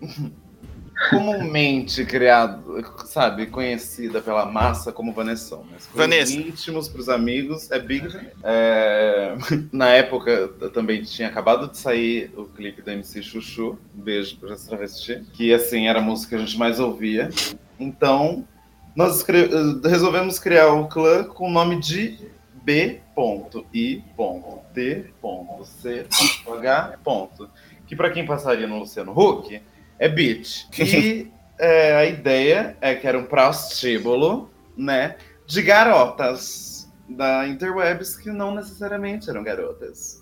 Comumente criado, sabe, conhecida pela massa como Vanessão. Mas para os Vanessa. íntimos, para os amigos, é Big Vanessa. É, na época, eu também tinha acabado de sair o clipe da M C Chuchu, um beijo para essa travesti, que, assim, era a música que a gente mais ouvia. Então, nós escre- resolvemos criar o clã com o nome de B I T C H. Que, para quem passaria no Luciano Huck, é beat. E é, a ideia é que era um prostíbulo, né, de garotas da interwebs que não necessariamente eram garotas.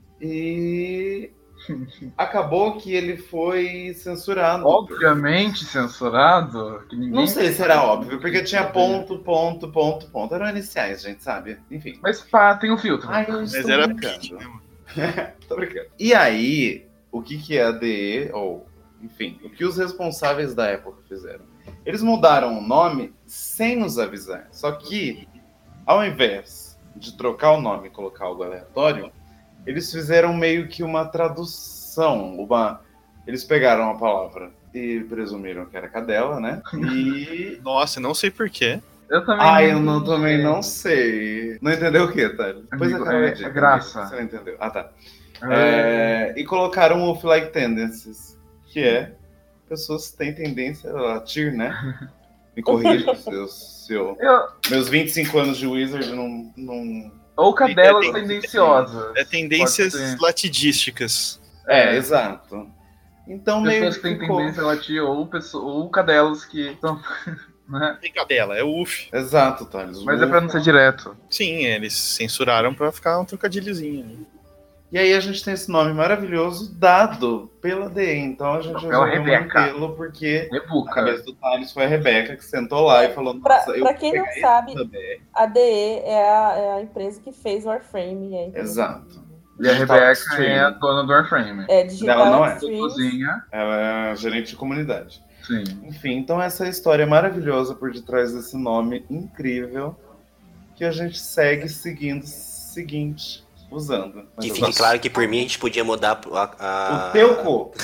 E acabou que ele foi censurado. Obviamente censurado. Que ninguém Não sei se era óbvio, porque tinha ponto, ponto, ponto, ponto. Eram iniciais, gente, sabe? Enfim. Mas pá, tem um filtro. Ai, eu Mas estou era brincando. pitch, né, mano? Tô brincando. E aí, o que que é a D E, ou, enfim, o que os responsáveis da época fizeram? Eles mudaram o nome sem nos avisar. Só que, ao invés de trocar o nome e colocar algo aleatório, eles fizeram meio que uma tradução, uma... Eles pegaram a palavra e presumiram que era cadela, né? E... Nossa, não sei porquê. Eu também. Ah, eu não, também não sei. Não entendeu o quê, tá? Depois Amigo, acaba é- de dica, é graça. Você não entendeu. Ah, tá. É, É, e colocaram o Feel Like Tendencies, que é pessoas que têm tendência a latir, né? Me corrija se eu, se eu... eu- Meus vinte e cinco anos de Wizard não... não... Ou cadelas É, tem- tendenciosas. É tendências Pode ser. latidísticas. É, exato. Então meio Pessoas que que têm ficou... tendência a latir, ou, pessoa, ou cadelas que estão. Né? Tem cadela, é U F. Exato, Thales. Mas é pra não ser direto. Sim, eles censuraram pra ficar um trocadilhozinho. né? E aí a gente tem esse nome maravilhoso dado pela D E. Então a gente Pela resolveu Rebeca. mantê-lo porque a Rebuca. cabeça do Thales foi a Rebeca, que sentou lá e falou, Pra, nossa, eu pra quem não peguei sabe, essa D E. a D E é a, é a empresa que fez o Warframe. É a empresa- Exato. E a Digital Rebeca Extreme. é a dona do Warframe. É Digital Ela não é. Extremes. Cozinha. Ela é gerente de comunidade. Sim. Enfim, então essa história maravilhosa por detrás desse nome incrível que a gente segue seguindo seguinte, usando. Mas Que eu fique gosto. claro que por mim a gente podia mudar pro- a, a... O teu cu.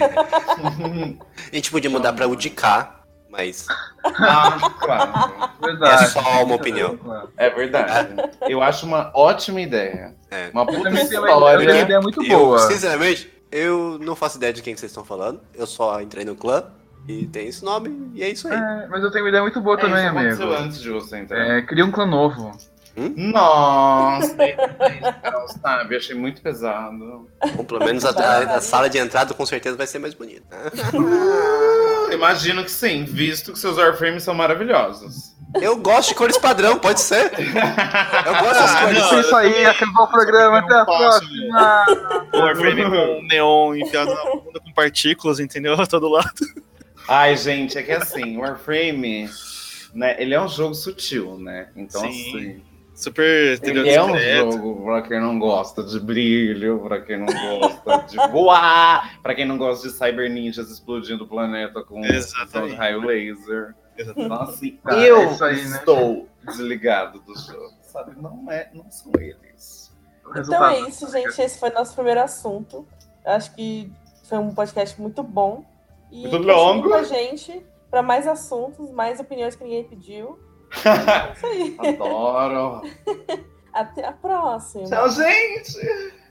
A gente podia mudar pra U D K, mas Ah, claro. Verdade. É só uma opinião. É verdade. Eu acho uma ótima ideia. É. Uma Eu puta também tenho uma, eu tenho uma história. ideia muito eu, boa. sinceramente, eu não faço ideia de quem que vocês estão falando. Eu só entrei no clã e tem esse nome e é isso aí. É, mas eu tenho uma ideia muito boa É, também, isso amigo. aconteceu antes de você entrar. É, cria um clã novo. Nossa, Carol, sabe? Achei muito pesado. Ou pelo menos a, a- a sala de entrada com certeza vai ser mais bonita. Imagino que sim, visto que seus Warframes são maravilhosos. Eu gosto de cores padrão, pode ser? Eu gosto das Ah, cores. não. É isso aí, acabou o programa. Até a Não faço, próxima. O Warframe com neon enfiado na bunda com partículas, entendeu? A todo lado. Ai, gente, é que assim, o Warframe, né, ele é um jogo sutil, né? Então, Sim. assim, Super ele é um discreto. jogo pra quem não gosta de brilho, pra quem não gosta de voar, pra quem não gosta de cyber ninjas explodindo o planeta com visão de raio laser. Exatamente. Então, assim, Tá, eu é isso aí, né? estou desligado do jogo, sabe? Não, é, não são eles. o Então resultado. é isso, gente. Esse foi nosso primeiro assunto. Acho que foi um podcast muito bom. E Muito continue longo. com a gente para mais assuntos, mais opiniões que ninguém pediu. É isso aí. Adoro. Até a próxima. Tchau, gente!